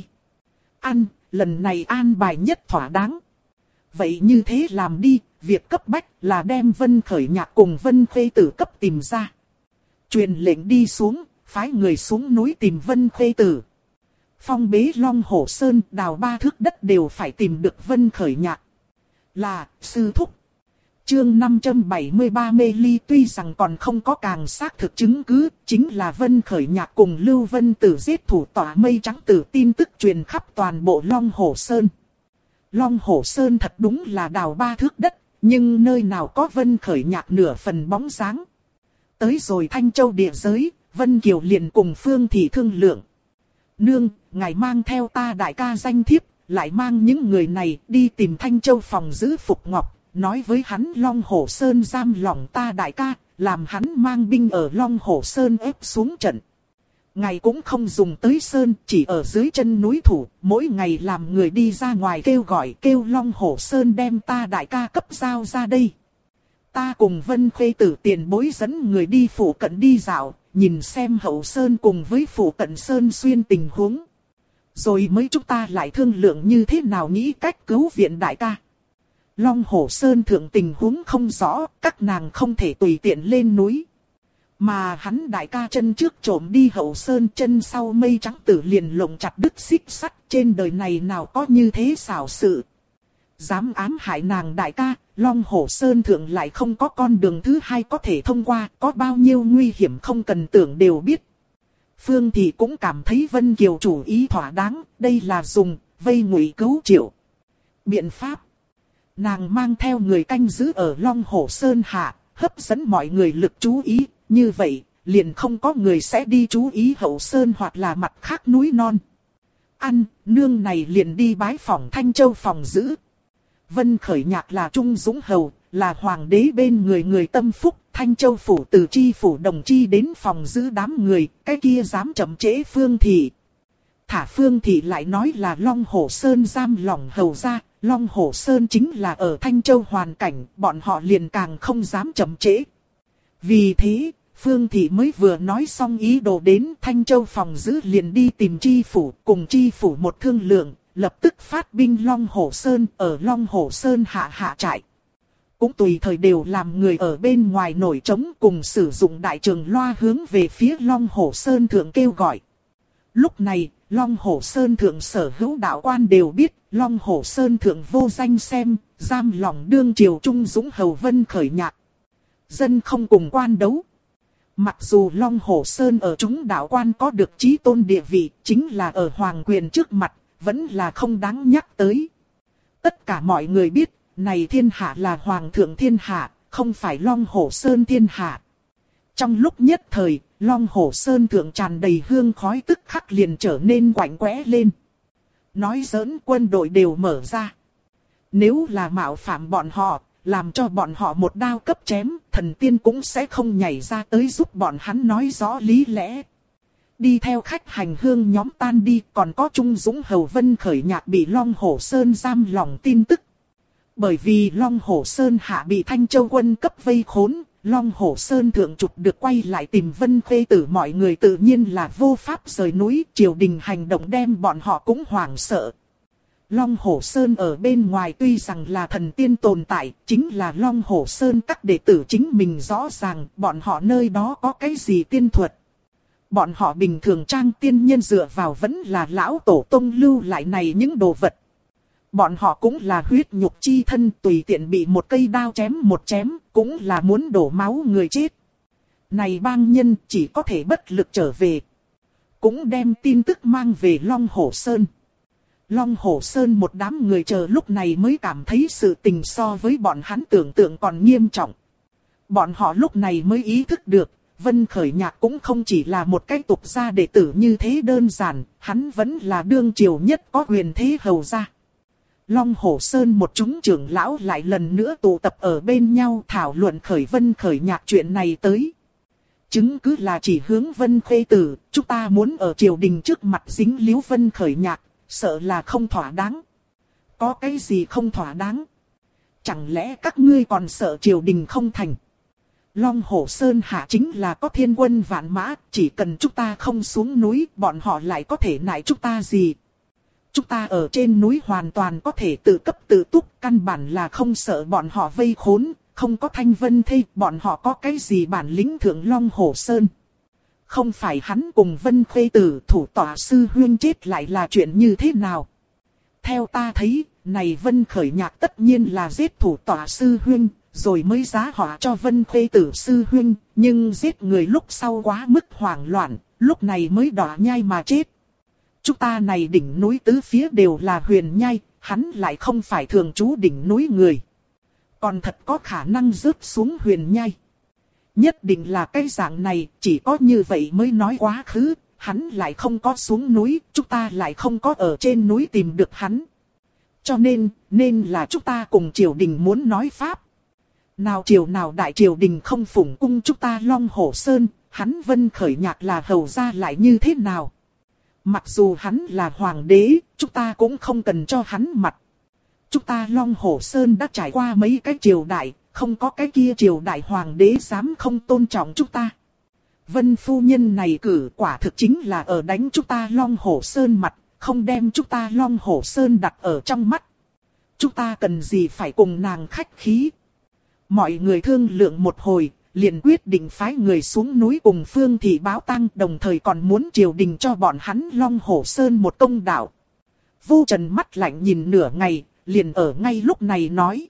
Lần này an bài nhất thỏa đáng. Vậy như thế làm đi, việc cấp bách là đem Vân Khởi Nhạc cùng Vân Khê Tử cấp tìm ra. Truyền lệnh đi xuống, phái người xuống núi tìm Vân Khê Tử. Phong bế Long Hổ Sơn, đào 3 thước đất đều phải tìm được Vân Khởi Nhạc. Là, sư thúc. Chương 573 mê ly tuy rằng còn không có càng xác thực chứng cứ, chính là Vân Khởi Nhạc cùng Lưu Vân Tử giết thủ tọa mây trắng tử tin tức truyền khắp toàn bộ Long Hổ Sơn. Long Hổ Sơn thật đúng là đào 3 thước đất, nhưng nơi nào có Vân Khởi Nhạc nửa phần bóng dáng. Tới rồi Thanh Châu địa giới, Vân Kiều liền cùng Phương Thị thương lượng. Nương, ngài mang theo ta đại ca danh thiếp, lại mang những người này đi tìm Thanh Châu phòng giữ Phục Ngọc, nói với hắn Long Hổ Sơn giam lỏng ta đại ca, làm hắn mang binh ở Long Hổ Sơn ép xuống trận. Ngài cũng không dùng tới Sơn, chỉ ở dưới chân núi thủ, mỗi ngày làm người đi ra ngoài kêu gọi kêu Long Hổ Sơn đem ta đại ca cấp giao ra đây. Ta cùng Vân Khê Tử tiền bối dẫn người đi phủ cận đi dạo, nhìn xem Hậu Sơn cùng với phủ cận Sơn xuyên tình huống. Rồi mới chúng ta lại thương lượng như thế nào nghĩ cách cứu viện đại ca. Long Hổ Sơn thượng tình huống không rõ, các nàng không thể tùy tiện lên núi. Mà hắn đại ca chân trước trộm đi Hậu Sơn, chân sau mây trắng tử liền lồng chặt đứt xích sắt, trên đời này nào có như thế xảo sự. Dám ám hại nàng đại ca, Long Hổ Sơn thượng lại không có con đường thứ hai có thể thông qua, có bao nhiêu nguy hiểm không cần tưởng đều biết. Phương Thị cũng cảm thấy Vân Kiều chủ ý thỏa đáng, đây là dùng vây ngụy cứu Triệu. Biện pháp. Nàng mang theo người canh giữ ở Long Hổ Sơn hạ, hấp dẫn mọi người lực chú ý, như vậy, liền không có người sẽ đi chú ý Hậu Sơn hoặc là mặt khác núi non. Nương này liền đi bái phỏng Thanh Châu phòng giữ. Vân Khởi Nhạc là Trung Dũng Hầu, là hoàng đế bên người tâm phúc, Thanh Châu phủ từ chi phủ đồng chi đến phòng giữ đám người, cái kia dám chậm trễ Phương Thị. Thả Phương Thị lại nói là Long Hổ Sơn giam lỏng hầu ra, Long Hổ Sơn chính là ở Thanh Châu hoàn cảnh, bọn họ liền càng không dám chậm trễ. Vì thế, Phương Thị mới vừa nói xong ý đồ đến Thanh Châu phòng giữ liền đi tìm chi phủ, cùng chi phủ một thương lượng, lập tức phát binh Long Hổ Sơn, ở Long Hổ Sơn hạ trại. Cũng tùy thời đều làm người ở bên ngoài nổi trống cùng sử dụng đại trường loa hướng về phía Long Hổ Sơn thượng kêu gọi. Lúc này, Long Hổ Sơn thượng sở hữu đạo quan đều biết, Long Hổ Sơn thượng vô danh xem, giam lỏng đương triều Trung Dũng Hầu Vân Khởi Nhạc. Dân không cùng quan đấu. Mặc dù Long Hổ Sơn ở chúng đạo quan có được chí tôn địa vị, chính là ở hoàng quyền trước mặt, vẫn là không đáng nhắc tới. Tất cả mọi người biết, này thiên hạ là hoàng thượng thiên hạ, không phải Long Hổ Sơn thiên hạ. Trong lúc nhất thời, Long Hổ Sơn thượng tràn đầy hương khói tức khắc liền trở nên quạnh quẽ lên. Nói giỡn quân đội đều mở ra. Nếu là mạo phạm bọn họ, làm cho bọn họ một đao cấp chém, thần tiên cũng sẽ không nhảy ra tới giúp bọn hắn nói rõ lý lẽ. Đi theo khách hành hương nhóm tan đi, còn có Trung Dũng Hầu Vân Khởi Nhạc bị Long Hổ Sơn giam lỏng tin tức. Bởi vì Long Hổ Sơn hạ bị Thanh Châu quân cấp vây khốn, Long Hổ Sơn thượng trục được quay lại tìm Vân Khê Tử, mọi người tự nhiên là vô pháp rời núi, triều đình hành động đem bọn họ cũng hoảng sợ. Long Hổ Sơn ở bên ngoài tuy rằng là thần tiên tồn tại, chính là Long Hổ Sơn các đệ tử chính mình rõ ràng bọn họ nơi đó có cái gì tiên thuật. Bọn họ bình thường trang tiên nhân dựa vào vẫn là lão tổ tông lưu lại này những đồ vật. Bọn họ cũng là huyết nhục chi thân, tùy tiện bị một cây đao chém một chém, cũng là muốn đổ máu người chết. Này bang nhân chỉ có thể bất lực trở về. Cũng đem tin tức mang về Long Hổ Sơn. Long Hổ Sơn một đám người chờ lúc này mới cảm thấy sự tình so với bọn hắn tưởng tượng còn nghiêm trọng. Bọn họ lúc này mới ý thức được, Vân Khởi Nhạc cũng không chỉ là một cái tục gia đệ tử như thế đơn giản, hắn vẫn là đương triều nhất có quyền thế hầu gia. Long Hổ Sơn một chúng trưởng lão lại lần nữa tụ tập ở bên nhau thảo luận khởi Vân Khởi Nhạc chuyện này tới. Chứng cứ là chỉ hướng Vân Khê Tử, chúng ta muốn ở triều đình trước mặt dính líu Vân Khởi Nhạc, sợ là không thỏa đáng. Có cái gì không thỏa đáng? Chẳng lẽ các ngươi còn sợ triều đình không thành? Long Hổ Sơn hạ chính là có thiên quân vạn mã, chỉ cần chúng ta không xuống núi, bọn họ lại có thể nại chúng ta gì? Chúng ta ở trên núi hoàn toàn có thể tự cấp tự túc, căn bản là không sợ bọn họ vây khốn, không có Thanh Vân Thê, bọn họ có cái gì bản lĩnh thượng Long Hổ Sơn. Không phải hắn cùng Vân Khê Tử thủ tọa sư huyên chết lại là chuyện như thế nào? Theo ta thấy, này Vân Khởi Nhạc tất nhiên là giết thủ tọa sư huyên, rồi mới giá họa cho Vân Khê Tử sư huyên, nhưng giết người lúc sau quá mức hoảng loạn, lúc này mới đỏ nhai mà chết. Chúng ta này đỉnh núi tứ phía đều là huyền nhai, hắn lại không phải thường trú đỉnh núi người. Còn thật có khả năng rớt xuống huyền nhai. Nhất định là cái dạng này, chỉ có như vậy mới nói quá khứ, hắn lại không có xuống núi, chúng ta lại không có ở trên núi tìm được hắn. Cho nên là chúng ta cùng triều đình muốn nói pháp. Nào triều nào đại triều đình không phụng cung chúng ta Long Hổ Sơn, hắn Vân Khởi Nhạc là hầu gia lại như thế nào? Mặc dù hắn là hoàng đế, chúng ta cũng không cần cho hắn mặt. Chúng ta Long Hổ Sơn đã trải qua mấy cái triều đại, không có cái kia triều đại hoàng đế dám không tôn trọng chúng ta. Vân phu nhân này cử quả thực chính là ở đánh chúng ta Long Hổ Sơn mặt, không đem chúng ta Long Hổ Sơn đặt ở trong mắt. Chúng ta cần gì phải cùng nàng khách khí. Mọi người thương lượng một hồi, liền quyết định phái người xuống núi cùng Phương Thị báo tang, đồng thời còn muốn triều đình cho bọn hắn Long Hổ Sơn một công đạo. Vu Trần mắt lạnh nhìn nửa ngày, liền ở ngay lúc này nói.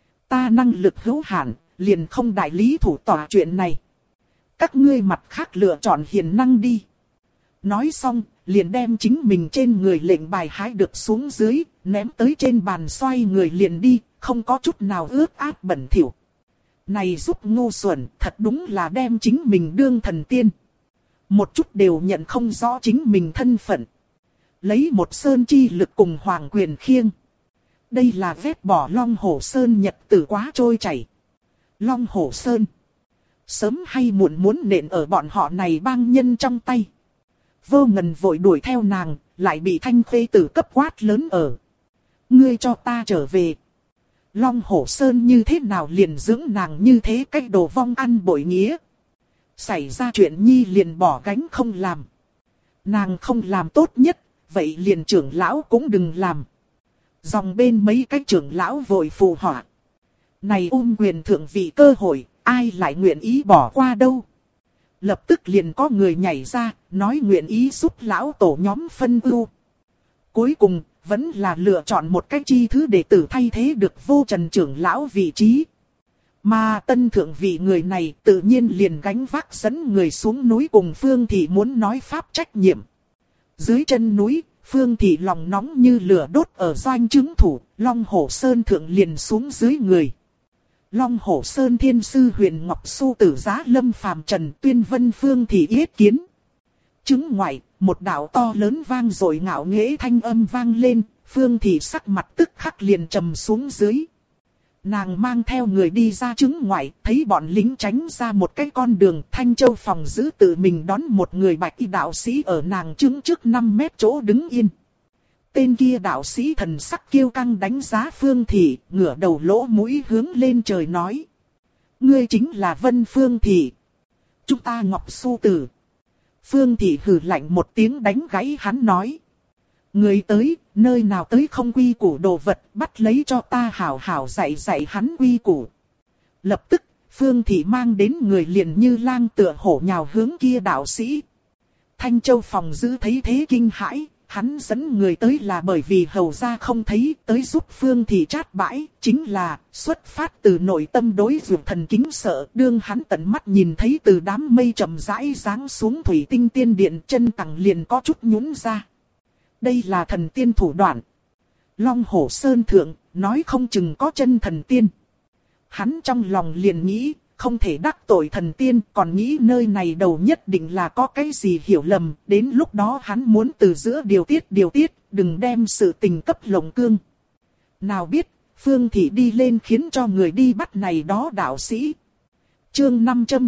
Ta năng lực hữu hạn, liền không đại lý thủ tòa chuyện này. Các ngươi mặt khác lựa chọn hiền năng đi. Nói xong, liền đem chính mình trên người lệnh bài hái được xuống dưới, ném tới trên bàn xoay người liền đi, không có chút nào ướt át bẩn thỉu. Này giúp ngu xuẩn, thật đúng là đem chính mình đương thần tiên. Một chút đều nhận không rõ chính mình thân phận. Lấy một sơn chi lực cùng hoàng quyền khiêng. Đây là vét bỏ Long Hổ Sơn nhật tử quá trôi chảy. Long Hổ Sơn. Sớm hay muộn muốn nện ở bọn họ này bang nhân trong tay. Vô Ngần vội đuổi theo nàng, lại bị Thanh Khê Tử cấp quát lớn ở. Ngươi cho ta trở về. Long Hổ Sơn như thế nào liền dưỡng nàng như thế, cách đồ vong ăn bội nghĩa. Xảy ra chuyện nhi liền bỏ gánh không làm. Nàng không làm tốt nhất, vậy liền trưởng lão cũng đừng làm. Dòng bên mấy cái trưởng lão vội phù họa. Này quyền thượng vị cơ hội, ai lại nguyện ý bỏ qua đâu. Lập tức liền có người nhảy ra, nói nguyện ý giúp lão tổ nhóm phân ưu. Cuối cùng, vẫn là lựa chọn một cách chi thứ đệ tử thay thế được Vô Trần trưởng lão vị trí. Mà tân thượng vị người này tự nhiên liền gánh vác dẫn người xuống núi cùng Phương Thị muốn nói pháp trách nhiệm. Dưới chân núi, Phương Thị lòng nóng như lửa đốt ở doanh chứng thủ, Long Hổ Sơn thượng liền xuống dưới người. Long Hổ Sơn thiên sư Huyền Ngọc Su Tử Giá Lâm Phàm Trần Tuyên Vân Phương Thị yết kiến. Chứng ngoại, một đạo to lớn vang dội ngạo nghễ thanh âm vang lên, Phương Thị sắc mặt tức khắc liền trầm xuống dưới. Nàng mang theo người đi ra chứng ngoại, thấy bọn lính tránh ra một cái con đường, Thanh Châu phòng giữ tự mình đón một người bạch y đạo sĩ ở nàng chứng trước 5 mét chỗ đứng yên. Tên kia đạo sĩ thần sắc kiêu căng đánh giá Phương Thị, ngửa đầu lỗ mũi hướng lên trời nói. Ngươi chính là Vân Phương Thị. Chúng ta Ngọc Su Tử. Phương Thị hừ lạnh một tiếng đánh gãy hắn nói. Người tới, nơi nào tới không quy củ đồ vật, bắt lấy cho ta hảo hảo dạy dạy hắn quy củ. Lập tức, Phương Thị mang đến người liền như lang tựa hổ nhào hướng kia đạo sĩ. Thanh Châu phòng giữ thấy thế kinh hãi, hắn dẫn người tới là bởi vì hầu gia không thấy, tới giúp Phương Thị chát bãi, chính là xuất phát từ nội tâm đối dược thần kính sợ. Đương hắn tận mắt nhìn thấy từ đám mây trầm rãi giáng xuống thủy tinh tiên điện, chân cẳng liền có chút nhũn ra. Đây là thần tiên thủ đoạn. Long Hổ Sơn thượng, nói không chừng có chân thần tiên. Hắn trong lòng liền nghĩ, không thể đắc tội thần tiên, còn nghĩ nơi này đầu nhất định là có cái gì hiểu lầm, đến lúc đó hắn muốn từ giữa điều tiết, đừng đem sự tình cấp lồng cương. Nào biết, Phương Thị đi lên khiến cho người đi bắt này đó đạo sĩ. Chương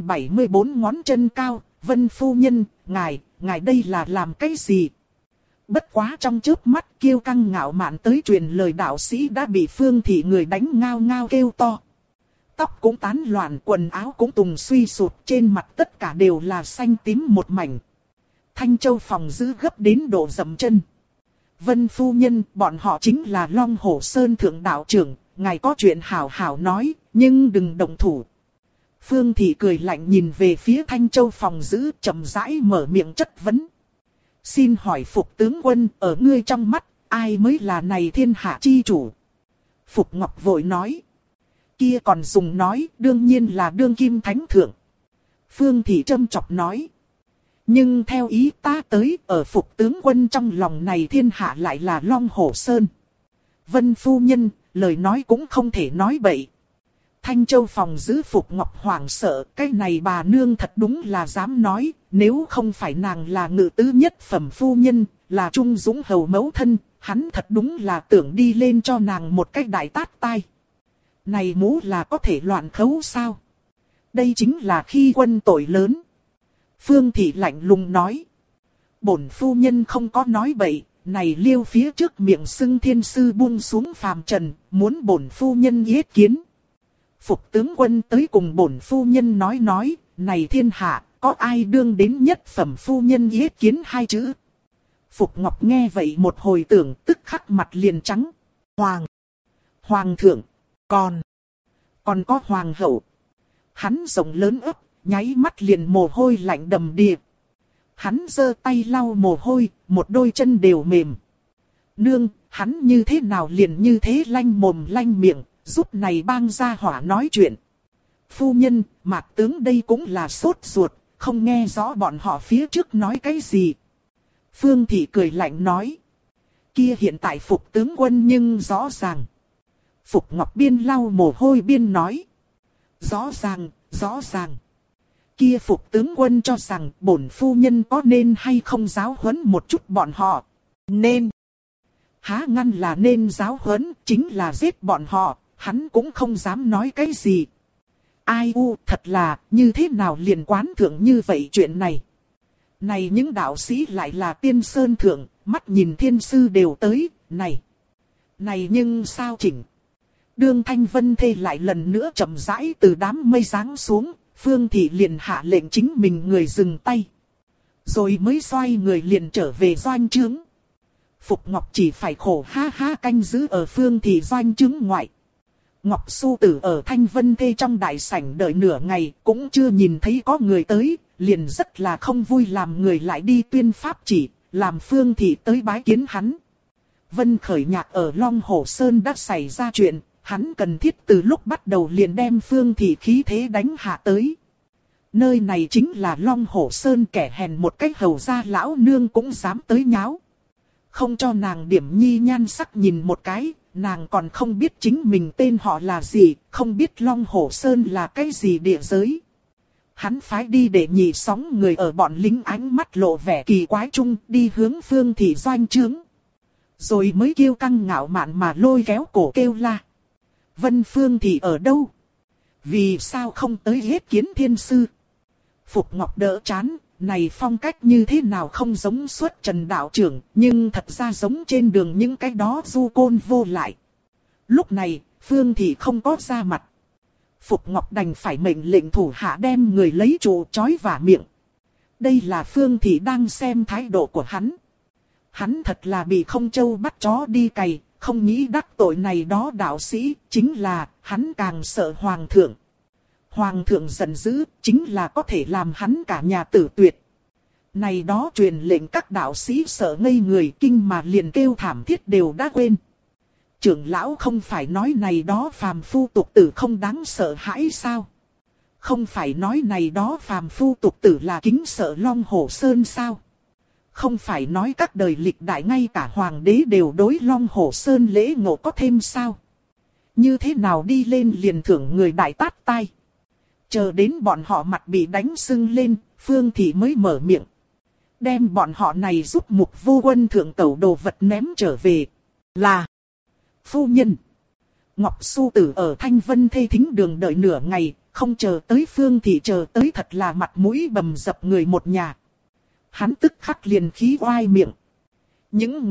574 ngón chân cao, Vân phu nhân, ngài đây là làm cái gì? Bất quá trong chớp mắt kiêu căng ngạo mạn tới truyền lời đạo sĩ đã bị Phương Thị người đánh ngao ngao kêu to. Tóc cũng tán loạn, quần áo cũng tùng suy sụt, trên mặt tất cả đều là xanh tím một mảnh. Thanh Châu phòng giữ gấp đến độ dậm chân. Vân phu nhân, bọn họ chính là Long Hổ Sơn thượng đạo trưởng, ngài có chuyện hảo hảo nói, nhưng đừng động thủ. Phương Thị cười lạnh nhìn về phía Thanh Châu phòng giữ, chậm rãi mở miệng chất vấn. Xin hỏi Phục tướng quân, ở ngươi trong mắt, ai mới là này thiên hạ chi chủ? Phục Ngọc vội nói. Kia còn dùng nói, đương nhiên là đương kim thánh thượng. Phương Thị châm chọc nói. Nhưng theo ý ta tới, ở Phục tướng quân trong lòng này thiên hạ lại là Long Hổ Sơn. Vân phu nhân, lời nói cũng không thể nói bậy. Thanh Châu phòng giữ Phục Ngọc hoảng sợ, cái này bà nương thật đúng là dám nói, nếu không phải nàng là ngự tứ nhất phẩm phu nhân, là trung dũng hầu mẫu thân, hắn thật đúng là tưởng đi lên cho nàng một cái đại tát tai. Này mũ là có thể loạn khấu sao? Đây chính là khi quân tội lớn. Phương Thị lạnh lùng nói. Bổn phu nhân không có nói bậy, này liêu phía trước miệng xưng thiên sư buông xuống phàm trần, muốn bổn phu nhân yết kiến. Phục tướng quân tới cùng bổn phu nhân nói, này thiên hạ, có ai đương đến nhất phẩm phu nhân yết kiến hai chữ. Phục Ngọc nghe vậy một hồi tưởng, tức khắc mặt liền trắng. Hoàng thượng, còn có hoàng hậu. Hắn rộng lớn ấp, nháy mắt liền mồ hôi lạnh đầm đìa. Hắn giơ tay lau mồ hôi, một đôi chân đều mềm. Nương, hắn như thế nào liền như thế lanh mồm lanh miệng, giúp này bang gia hỏa nói chuyện. Phu nhân, Mạc tướng đây cũng là sốt ruột, không nghe rõ bọn họ phía trước nói cái gì. Phương Thị cười lạnh nói. Kia hiện tại Phục tướng quân nhưng rõ ràng. Phục Ngọc Biên lau mồ hôi biên nói. Rõ ràng, rõ ràng. Kia Phục tướng quân cho rằng bổn phu nhân có nên hay không giáo huấn một chút bọn họ. Nên. Há ngăn là nên giáo huấn, chính là giết bọn họ, hắn cũng không dám nói cái gì. Ai u, thật là, như thế nào liền quán thượng như vậy chuyện này. Này những đạo sĩ lại là tiên sơn thượng, mắt nhìn thiên sư đều tới, này nhưng sao chỉnh. Đương Thanh Vân Thê lại lần nữa chậm rãi từ đám mây giáng xuống, Phương Thị liền hạ lệnh chính mình người dừng tay. Rồi mới xoay người liền trở về doanh trướng. Phục Ngọc chỉ phải khổ ha ha canh giữ ở Phương Thị doanh trướng ngoại. Ngọc Xu Tử ở Thanh Vân Thê trong đại sảnh đợi nửa ngày cũng chưa nhìn thấy có người tới, liền rất là không vui làm người lại đi tuyên pháp chỉ, làm Phương Thị tới bái kiến hắn. Vân Khởi Nhạc ở Long Hổ Sơn đã xảy ra chuyện, hắn cần thiết từ lúc bắt đầu liền đem Phương Thị khí thế đánh hạ tới. Nơi này chính là Long Hổ Sơn, kẻ hèn một cách hầu gia lão nương cũng dám tới nháo. Không cho nàng điểm nhi nhan sắc nhìn một cái, nàng còn không biết chính mình tên họ là gì, không biết Long Hổ Sơn là cái gì địa giới. Hắn phái đi để nhị sóng người ở bọn lính ánh mắt lộ vẻ kỳ quái chung đi hướng Phương Thị doanh trướng. Rồi mới kêu căng ngạo mạn mà lôi kéo cổ kêu la. Vân Phương Thị ở đâu? Vì sao không tới hết kiến thiên sư? Phục Ngọc đỡ chán, này phong cách như thế nào không giống xuất Trần đạo trưởng, nhưng thật ra giống trên đường những cái đó du côn vô lại. Lúc này, Phương Thị không có ra mặt. Phục Ngọc đành phải mệnh lệnh thủ hạ đem người lấy trụ trói vả miệng. Đây là Phương Thị đang xem thái độ của hắn. Hắn thật là bị không trâu bắt chó đi cày, không nghĩ đắc tội này đó đạo sĩ, chính là hắn càng sợ Hoàng thượng. Hoàng thượng giận dữ, chính là có thể làm hắn cả nhà tử tuyệt. Này đó truyền lệnh các đạo sĩ sợ ngây người, kinh mà liền kêu thảm thiết đều đã quên. Trưởng lão không phải nói này đó phàm phu tục tử không đáng sợ hãi sao? Không phải nói này đó phàm phu tục tử là kính sợ Long Hổ Sơn sao? Không phải nói các đời lịch đại ngay cả hoàng đế đều đối Long Hổ Sơn lễ ngộ có thêm sao? Như thế nào đi lên liền thưởng người đại tát tai? Chờ đến bọn họ mặt bị đánh sưng lên, Phương Thị mới mở miệng. Đem bọn họ này giúp Mục Vô Quân thượng tẩu đồ vật ném trở về. Là phu nhân. Ngọc Xu Tử ở Thanh Vân Thê thính đường đợi nửa ngày, không chờ tới Phương Thị, chờ tới thật là mặt mũi bầm dập người một nhà. Hắn tức khắc liền khí oai miệng. Những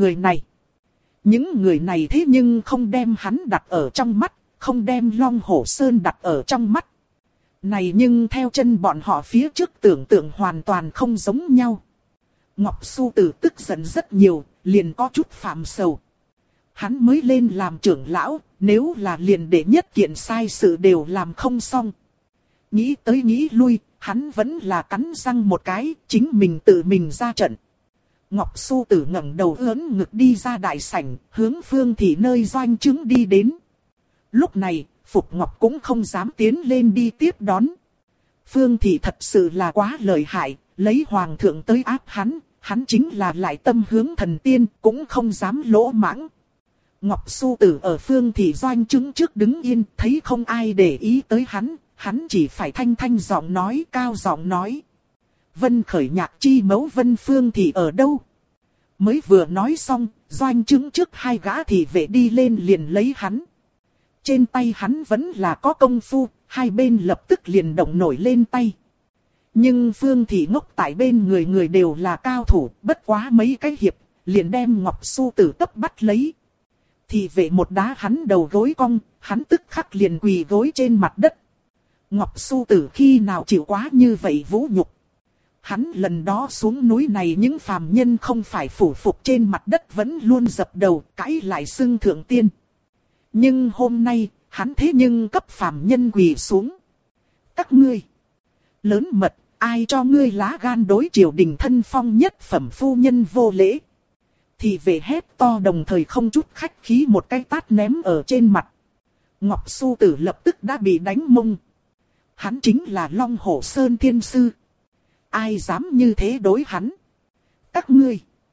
người này thế nhưng không đem hắn đặt ở trong mắt, không đem Long Hổ Sơn đặt ở trong mắt. Này nhưng theo chân bọn họ phía trước tưởng tượng hoàn toàn không giống nhau. Ngọc Xu Tử tức giận rất nhiều, liền có chút phạm sầu. Hắn mới lên làm trưởng lão, nếu là liền để nhất kiện sai sự đều làm không xong. Nghĩ tới nghĩ lui, hắn vẫn là cắn răng một cái, chính mình tự mình ra trận. Ngọc Xu Tử ngẩng đầu ưỡn ngực đi ra đại sảnh, hướng Phương Thị nơi doanh trướng đi đến. Lúc này, Phục Ngọc cũng không dám tiến lên đi tiếp đón. Phương Thị thật sự là quá lợi hại, lấy Hoàng thượng tới áp hắn chính là lại tâm hướng thần tiên, cũng không dám lỗ mãng. Ngọc Xu Tử ở Phương Thị doanh trướng trước đứng yên, thấy không ai để ý tới hắn chỉ phải thanh giọng nói, cao giọng nói. Vân Khởi Nhạc chi mẫu Vân Phương Thị ở đâu? Mới vừa nói xong, doanh trướng trước hai gã thị vệ đi lên liền lấy hắn. Trên tay hắn vẫn là có công phu, hai bên lập tức liền động nổi lên tay. Nhưng Phương Thị ngốc tại bên người đều là cao thủ, bất quá mấy cái hiệp, liền đem Ngọc Xu Tử tấp bắt lấy. Thị vệ một đá hắn đầu gối cong, hắn tức khắc liền quỳ gối trên mặt đất. Ngọc Xu Tử khi nào chịu quá như vậy vũ nhục. Hắn lần đó xuống núi này những phàm nhân không phải phủ phục trên mặt đất vẫn luôn dập đầu cãi lại xưng thượng tiên. Nhưng hôm nay, hắn thế nhưng cấp phàm nhân quỳ xuống. Các ngươi, lớn mật, ai cho ngươi lá gan đối triều đình thân phong nhất phẩm phu nhân vô lễ. Thì về hét to đồng thời không chút khách khí một cái tát ném ở trên mặt. Ngọc Xu Tử lập tức đã bị đánh mông. Hắn chính là Long Hổ Sơn thiên sư. Ai dám như thế đối hắn? Các ngươi,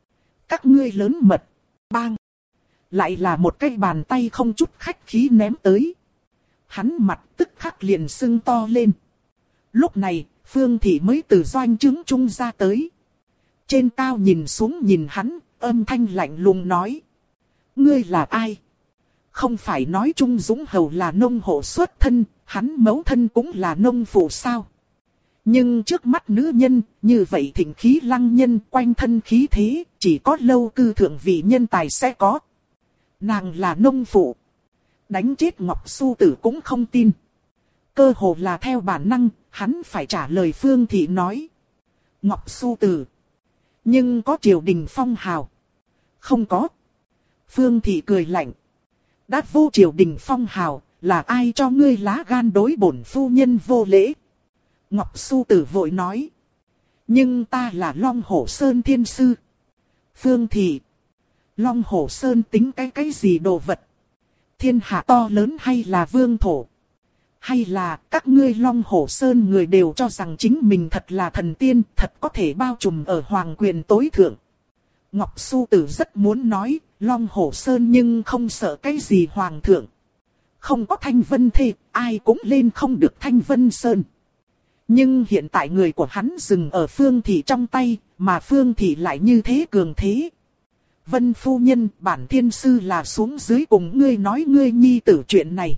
Các ngươi lớn mật. Bang. Lại là một cái bàn tay không chút khách khí ném tới. Hắn mặt tức khắc liền sưng to lên. Lúc này, Phương Thị mới từ doanh trướng trung ra tới. Trên cao nhìn xuống nhìn hắn, âm thanh lạnh lùng nói. Ngươi là ai? Không phải nói Trung Dũng Hầu là nông hộ xuất thân, hắn mẫu thân cũng là nông phụ sao? Nhưng trước mắt nữ nhân, như vậy thịnh khí lăng nhân quanh thân khí thế, chỉ có lâu cư thượng vị nhân tài sẽ có. Nàng là nông phụ. Đánh chết Ngọc Su Tử cũng không tin. Cơ hồ là theo bản năng, hắn phải trả lời Phương Thị nói. Ngọc Su Tử. Nhưng có triều đình phong hào. Không có. Phương Thị cười lạnh. Đã vô triều đình phong hào, là ai cho ngươi lá gan đối bổn phu nhân vô lễ? Ngọc Su Tử vội nói. Nhưng ta là Long Hổ Sơn Thiên Sư. Phương Thị. Long Hổ Sơn tính cái gì đồ vật? Thiên hạ to lớn hay là vương thổ? Hay là các ngươi Long Hổ Sơn người đều cho rằng chính mình thật là thần tiên, thật có thể bao trùm ở hoàng quyền tối thượng? Ngọc Su Tử rất muốn nói, Long Hổ Sơn nhưng không sợ cái gì hoàng thượng. Không có Thanh Vân Thê, ai cũng lên không được Thanh Vân Sơn. Nhưng hiện tại người của hắn dừng ở Phương Thị trong tay, mà Phương Thị lại như thế cường thế. Vân phu nhân, bản thiên sư là xuống dưới cùng ngươi nói ngươi nhi tử chuyện này.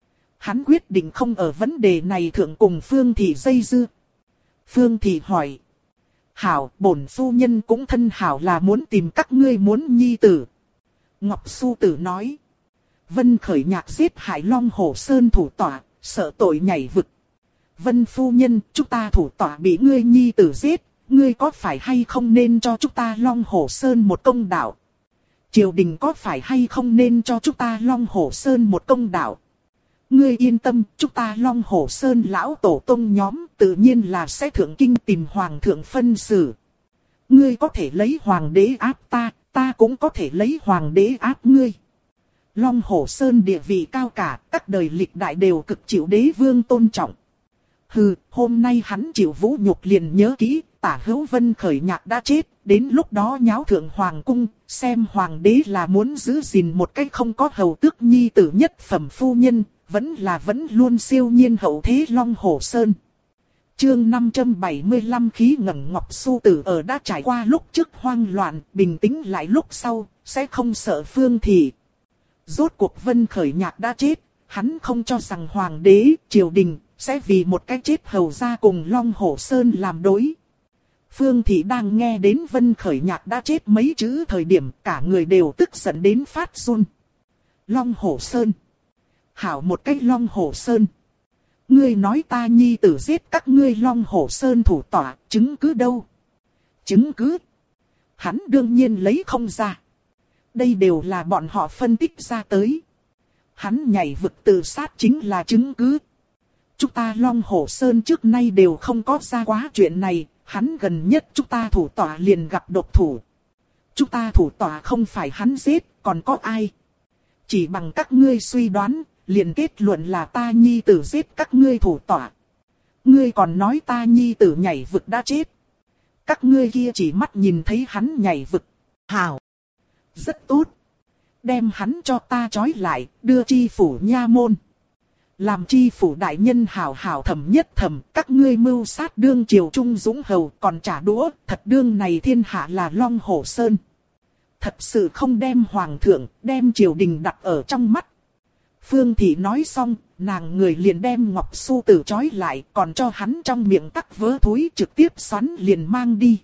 Hắn quyết định không ở vấn đề này thượng cùng Phương Thị dây dưa. Phương Thị hỏi. Hảo, bổn phu nhân cũng thân hảo là muốn tìm các ngươi muốn nhi tử. Ngọc Su Tử nói. Vân khởi nhạc giết hại Long Hổ Sơn thủ tọa, sợ tội nhảy vực. Vân phu nhân, chúng ta thủ tọa bị ngươi nhi tử giết, ngươi có phải hay không nên cho chúng ta Long Hổ Sơn một công đạo? Triều đình có phải hay không nên cho chúng ta Long Hổ Sơn một công đạo? Ngươi yên tâm, chúng ta Long Hổ Sơn lão tổ tông nhóm tự nhiên là sẽ thượng kinh tìm hoàng thượng phân xử. Ngươi có thể lấy hoàng đế áp ta, ta cũng có thể lấy hoàng đế áp ngươi. Long Hổ Sơn địa vị cao cả, các đời lịch đại đều cực chịu đế vương tôn trọng. Hừ, hôm nay hắn chịu vũ nhục liền nhớ kỹ, Tả Hữu Vân khởi nhạc đã chết, đến lúc đó nháo thượng hoàng cung, xem hoàng đế là muốn giữ gìn một cách không có hầu tước nhi tử nhất phẩm phu nhân, vẫn luôn siêu nhiên hậu thế Long Hổ Sơn. Chương 575 khí ngẩng Ngọc Su Tử ở đã trải qua lúc trước hoang loạn, bình tĩnh lại lúc sau, sẽ không sợ Phương Thị. Rốt cuộc Vân khởi nhạc đã chết, hắn không cho rằng hoàng đế, triều đình, sẽ vì một cái chết hầu ra cùng Long Hổ Sơn làm đối. Phương Thị đang nghe đến Vân khởi nhạc đã chết mấy chữ thời điểm cả người đều tức giận đến phát run. Long Hổ Sơn. Hảo một cái Long Hổ Sơn. Ngươi nói ta nhi tử giết các ngươi Long Hổ Sơn thủ tọa, chứng cứ đâu? Chứng cứ? Hắn đương nhiên lấy không ra. Đây đều là bọn họ phân tích ra tới. Hắn nhảy vực tự sát chính là chứng cứ. Chúng ta Long Hổ Sơn trước nay đều không có ra quá chuyện này, hắn gần nhất chúng ta thủ tọa liền gặp độc thủ. Chúng ta thủ tọa không phải hắn giết, còn có ai? Chỉ bằng các ngươi suy đoán, liền kết luận là ta nhi tử giết các ngươi thủ tọa. Ngươi còn nói ta nhi tử nhảy vực đã chết. Các ngươi kia chỉ mắt nhìn thấy hắn nhảy vực. Hảo. Rất tốt. Đem hắn cho ta trói lại, đưa chi phủ nha môn. Làm chi phủ đại nhân hảo hảo thẩm nhất thẩm, các ngươi mưu sát đương triều Trung Dũng Hầu còn trả đũa, thật đương này thiên hạ là Long Hổ Sơn. Thật sự không đem hoàng thượng, đem triều đình đặt ở trong mắt. Phương Thị nói xong, nàng người liền đem Ngọc Su Tử trói lại, còn cho hắn trong miệng tắc vớ thúi trực tiếp xoắn liền mang đi.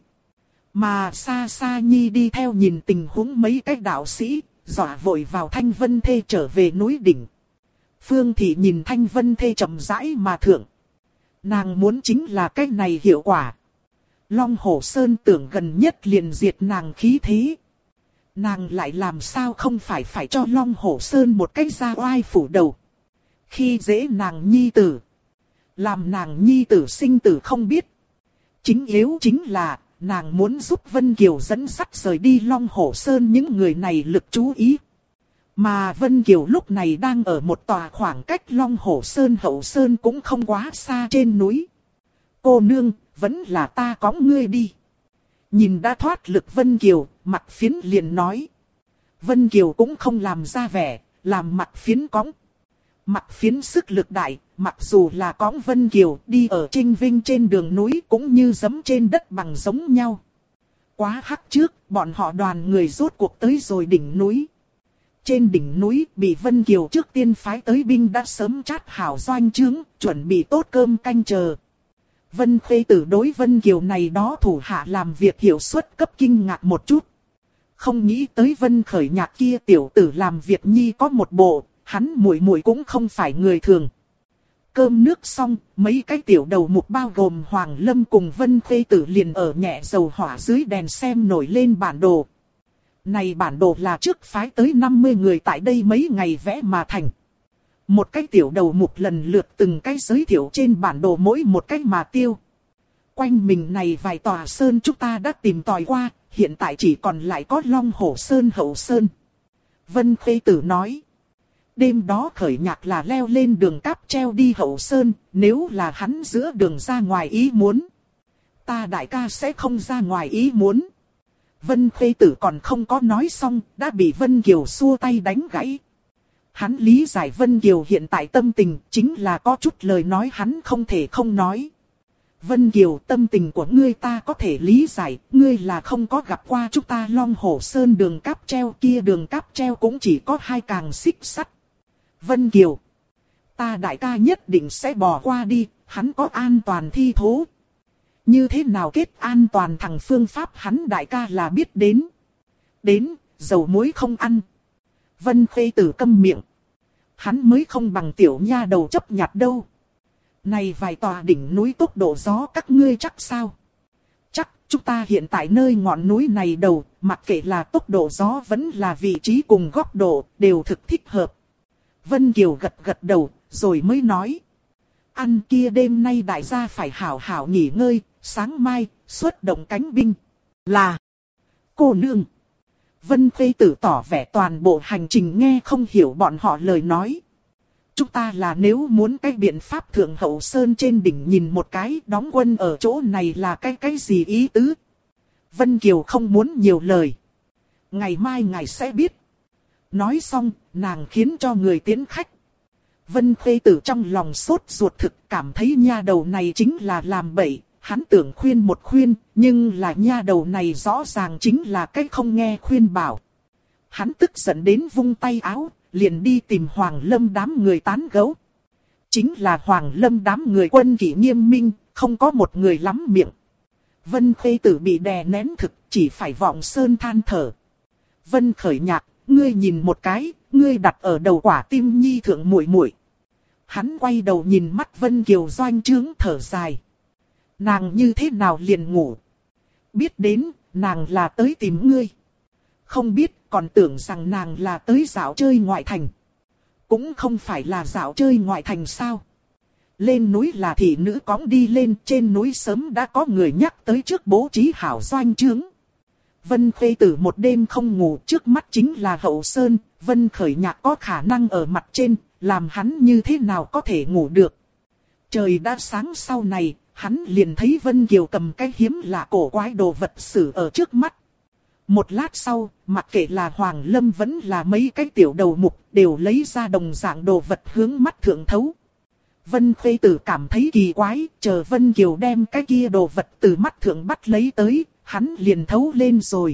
Mà xa xa nhi đi theo nhìn tình huống mấy cái đạo sĩ, dọa vội vào Thanh Vân Thê trở về núi đỉnh. Phương Thị nhìn Thanh Vân Thê chậm rãi mà thượng. Nàng muốn chính là cái này hiệu quả. Long Hổ Sơn tưởng gần nhất liền diệt nàng khí thế. Nàng lại làm sao không phải cho Long Hổ Sơn một cái ra oai phủ đầu. Khi dễ nàng nhi tử. Làm nàng nhi tử sinh tử không biết. Chính yếu chính là, nàng muốn giúp Vân Kiều dẫn sắt rời đi Long Hổ Sơn những người này lực chú ý. Mà Vân Kiều lúc này đang ở một tòa khoảng cách Long Hổ Sơn hậu sơn cũng không quá xa trên núi. Cô nương, vẫn là ta cõng ngươi đi. Nhìn đã thoát lực Vân Kiều, Mạc Phiến liền nói. Vân Kiều cũng không làm ra vẻ, làm Mạc Phiến cõng. Mạc Phiến sức lực đại, mặc dù là cõng Vân Kiều đi ở Trinh Vinh trên đường núi cũng như giẫm trên đất bằng giống nhau. Quá hắc trước, bọn họ đoàn người rốt cuộc tới rồi đỉnh núi. Trên đỉnh núi bị Vân Kiều trước tiên phái tới binh đã sớm chát hảo doanh trướng, chuẩn bị tốt cơm canh chờ. Vân Khê Tử đối Vân Kiều này đó thủ hạ làm việc hiệu suất cấp kinh ngạc một chút. Không nghĩ tới Vân Khởi Nhạc kia tiểu tử làm việc nhi có một bộ, hắn muội muội cũng không phải người thường. Cơm nước xong, mấy cái tiểu đầu mục bao gồm Hoàng Lâm cùng Vân Khê Tử liền ở nhẹ dầu hỏa dưới đèn xem nổi lên bản đồ. Này bản đồ là trước phái tới 50 người tại đây mấy ngày vẽ mà thành. Một cái tiểu đầu mục lần lượt từng cái giới thiệu trên bản đồ mỗi một cái mà tiêu. Quanh mình này vài tòa sơn chúng ta đã tìm tòi qua, hiện tại chỉ còn lại có Long Hổ Sơn Hậu Sơn. Vân Khê Tử nói. Đêm đó Khởi Nhạc là leo lên đường cáp treo đi Hậu Sơn, nếu là hắn giữa đường ra ngoài ý muốn. Ta đại ca sẽ không ra ngoài ý muốn. Vân Khê Tử còn không có nói xong, đã bị Vân Kiều xua tay đánh gãy. Hắn lý giải Vân Kiều hiện tại tâm tình, chính là có chút lời nói hắn không thể không nói. Vân Kiều, tâm tình của ngươi ta có thể lý giải, ngươi là không có gặp qua chúng ta Long Hổ Sơn đường cáp treo kia, đường cáp treo cũng chỉ có 2 càng xích sắt. Vân Kiều, ta đại ca nhất định sẽ bỏ qua đi, hắn có an toàn thi thố. Như thế nào kết an toàn thằng phương pháp hắn đại ca là biết đến. Đến, dầu muối không ăn. Vân Khê Tử câm miệng. Hắn mới không bằng tiểu nha đầu chấp nhặt đâu. Này vài tòa đỉnh núi tốc độ gió các ngươi chắc sao? Chắc, chúng ta hiện tại nơi ngọn núi này đầu, mặc kệ là tốc độ gió vẫn là vị trí cùng góc độ, đều thực thích hợp. Vân Kiều gật gật đầu, rồi mới nói. Ăn kia đêm nay đại gia phải hảo hảo nghỉ ngơi, sáng mai, xuất động cánh binh. Là, cô nương. Vân Khê Tử tỏ vẻ toàn bộ hành trình nghe không hiểu bọn họ lời nói. Chúng ta là nếu muốn cái biện pháp thượng Hậu Sơn trên đỉnh nhìn một cái đóng quân ở chỗ này là cái gì ý tứ. Vân Kiều không muốn nhiều lời. Ngày mai ngài sẽ biết. Nói xong, nàng khiến cho người tiến khách. Vân Khê Tử trong lòng sốt ruột thực cảm thấy nha đầu này chính là làm bậy. Hắn tưởng khuyên một khuyên, nhưng là nha đầu này rõ ràng chính là cái không nghe khuyên bảo. Hắn tức giận đến vung tay áo, liền đi tìm Hoàng Lâm đám người tán gẫu. Chính là Hoàng Lâm đám người quân kỷ nghiêm minh, không có một người lắm miệng. Vân Khê Tử bị đè nén thực, chỉ phải vọng sơn than thở. Vân Khởi Nhạc, ngươi nhìn một cái, ngươi đặt ở đầu quả tim nhi thượng muội muội. Hắn quay đầu nhìn mắt Vân Kiều doanh trướng thở dài. Nàng như thế nào liền ngủ? Biết đến, nàng là tới tìm ngươi. Không biết, còn tưởng rằng nàng là tới dạo chơi ngoại thành. Cũng không phải là dạo chơi ngoại thành sao? Lên núi là thị nữ cõng đi lên, trên núi sớm đã có người nhắc tới trước bố trí hảo doanh trướng. Vân Khê Tử một đêm không ngủ, trước mắt chính là Hậu Sơn, Vân Khởi Nhạc có khả năng ở mặt trên, làm hắn như thế nào có thể ngủ được. Trời đã sáng sau này, hắn liền thấy Vân Kiều cầm cái hiếm lạ cổ quái đồ vật sử ở trước mắt. Một lát sau, mặc kệ là Hoàng Lâm vẫn là mấy cái tiểu đầu mục, đều lấy ra đồng dạng đồ vật hướng mắt thượng thấu. Vân Khê Tử cảm thấy kỳ quái, chờ Vân Kiều đem cái kia đồ vật từ mắt thượng bắt lấy tới, hắn liền thấu lên rồi.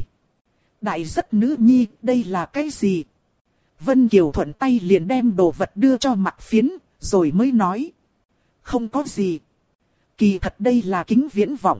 Đại rất nữ nhi, đây là cái gì? Vân Kiều thuận tay liền đem đồ vật đưa cho Mạc Phiến, rồi mới nói. Không có gì. Kỳ thật đây là kính viễn vọng.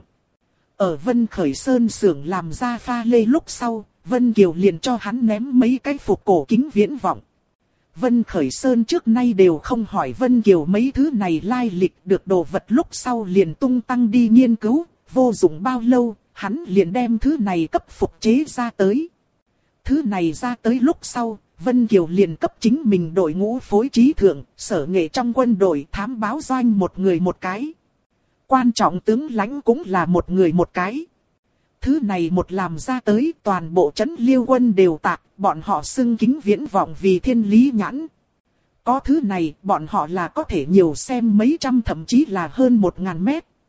Ở Vân Khởi Sơn xưởng làm ra pha lê lúc sau, Vân Kiều liền cho hắn ném mấy cái phục cổ kính viễn vọng. Vân Khởi Sơn trước nay đều không hỏi Vân Kiều mấy thứ này lai lịch, được đồ vật lúc sau liền tung tăng đi nghiên cứu, vô dụng bao lâu, hắn liền đem thứ này cấp phục chế ra tới. Thứ này ra tới lúc sau, Vân Kiều liền cấp chính mình đội ngũ phối trí thượng, sở nghệ trong quân đội thám báo doanh một người một cái. Quan trọng tướng lãnh cũng là một người một cái. Thứ này một làm ra tới toàn bộ trấn Liêu quân đều tạc, bọn họ xưng kính viễn vọng vì thiên lý nhãn. Có thứ này bọn họ là có thể nhiều xem mấy trăm thậm chí là hơn 1000 mét.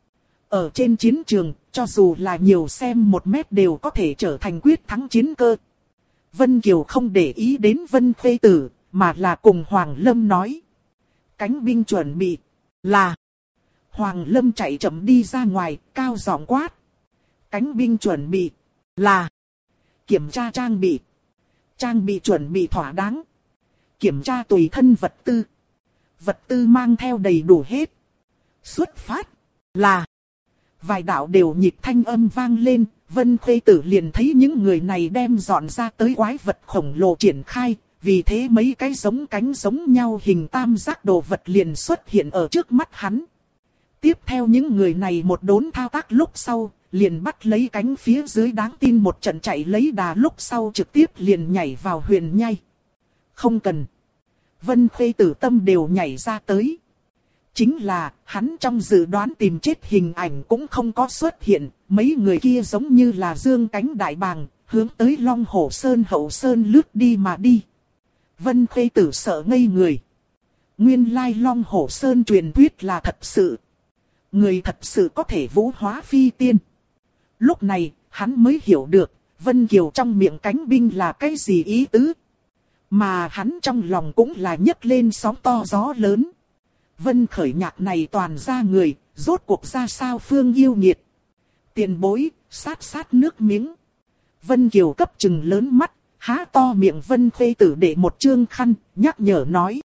Ở trên chiến trường, cho dù là nhiều xem 1 mét đều có thể trở thành quyết thắng chiến cơ. Vân Kiều không để ý đến Vân Khê Tử, mà là cùng Hoàng Lâm nói. Cánh binh chuẩn bị, là. Hoàng Lâm chạy chậm đi ra ngoài, cao giọng quát. Cánh binh chuẩn bị, là. Kiểm tra trang bị. Trang bị chuẩn bị thỏa đáng. Kiểm tra tùy thân vật tư. Vật tư mang theo đầy đủ hết. Xuất phát, là. Vài đạo đều nhịp thanh âm vang lên, Vân Khê Tử liền thấy những người này đem dọn ra tới quái vật khổng lồ triển khai, vì thế mấy cái giống cánh giống nhau hình tam giác đồ vật liền xuất hiện ở trước mắt hắn. Tiếp theo những người này một đốn thao tác lúc sau, liền bắt lấy cánh phía dưới đáng tin một trận chạy lấy đà lúc sau trực tiếp liền nhảy vào huyền nhai. Không cần. Vân Khê Tử tâm đều nhảy ra tới. Chính là, hắn trong dự đoán tìm chết hình ảnh cũng không có xuất hiện, mấy người kia giống như là dương cánh đại bàng, hướng tới Long Hổ Sơn hậu sơn lướt đi mà đi. Vân Khê Tử sợ ngây người. Nguyên lai Long Hổ Sơn truyền thuyết là thật sự. Người thật sự có thể vũ hóa phi tiên. Lúc này, hắn mới hiểu được, Vân Kiều trong miệng cánh binh là cái gì ý tứ. Mà hắn trong lòng cũng là nhấc lên sóng to gió lớn. Vân Khởi Nhạc này toàn ra người, rốt cuộc ra sao phương yêu nghiệt. Tiền bối, sát nước miếng. Vân Kiều cấp chừng lớn mắt, há to miệng Vân Khê Tử để một chương khăn, nhắc nhở nói.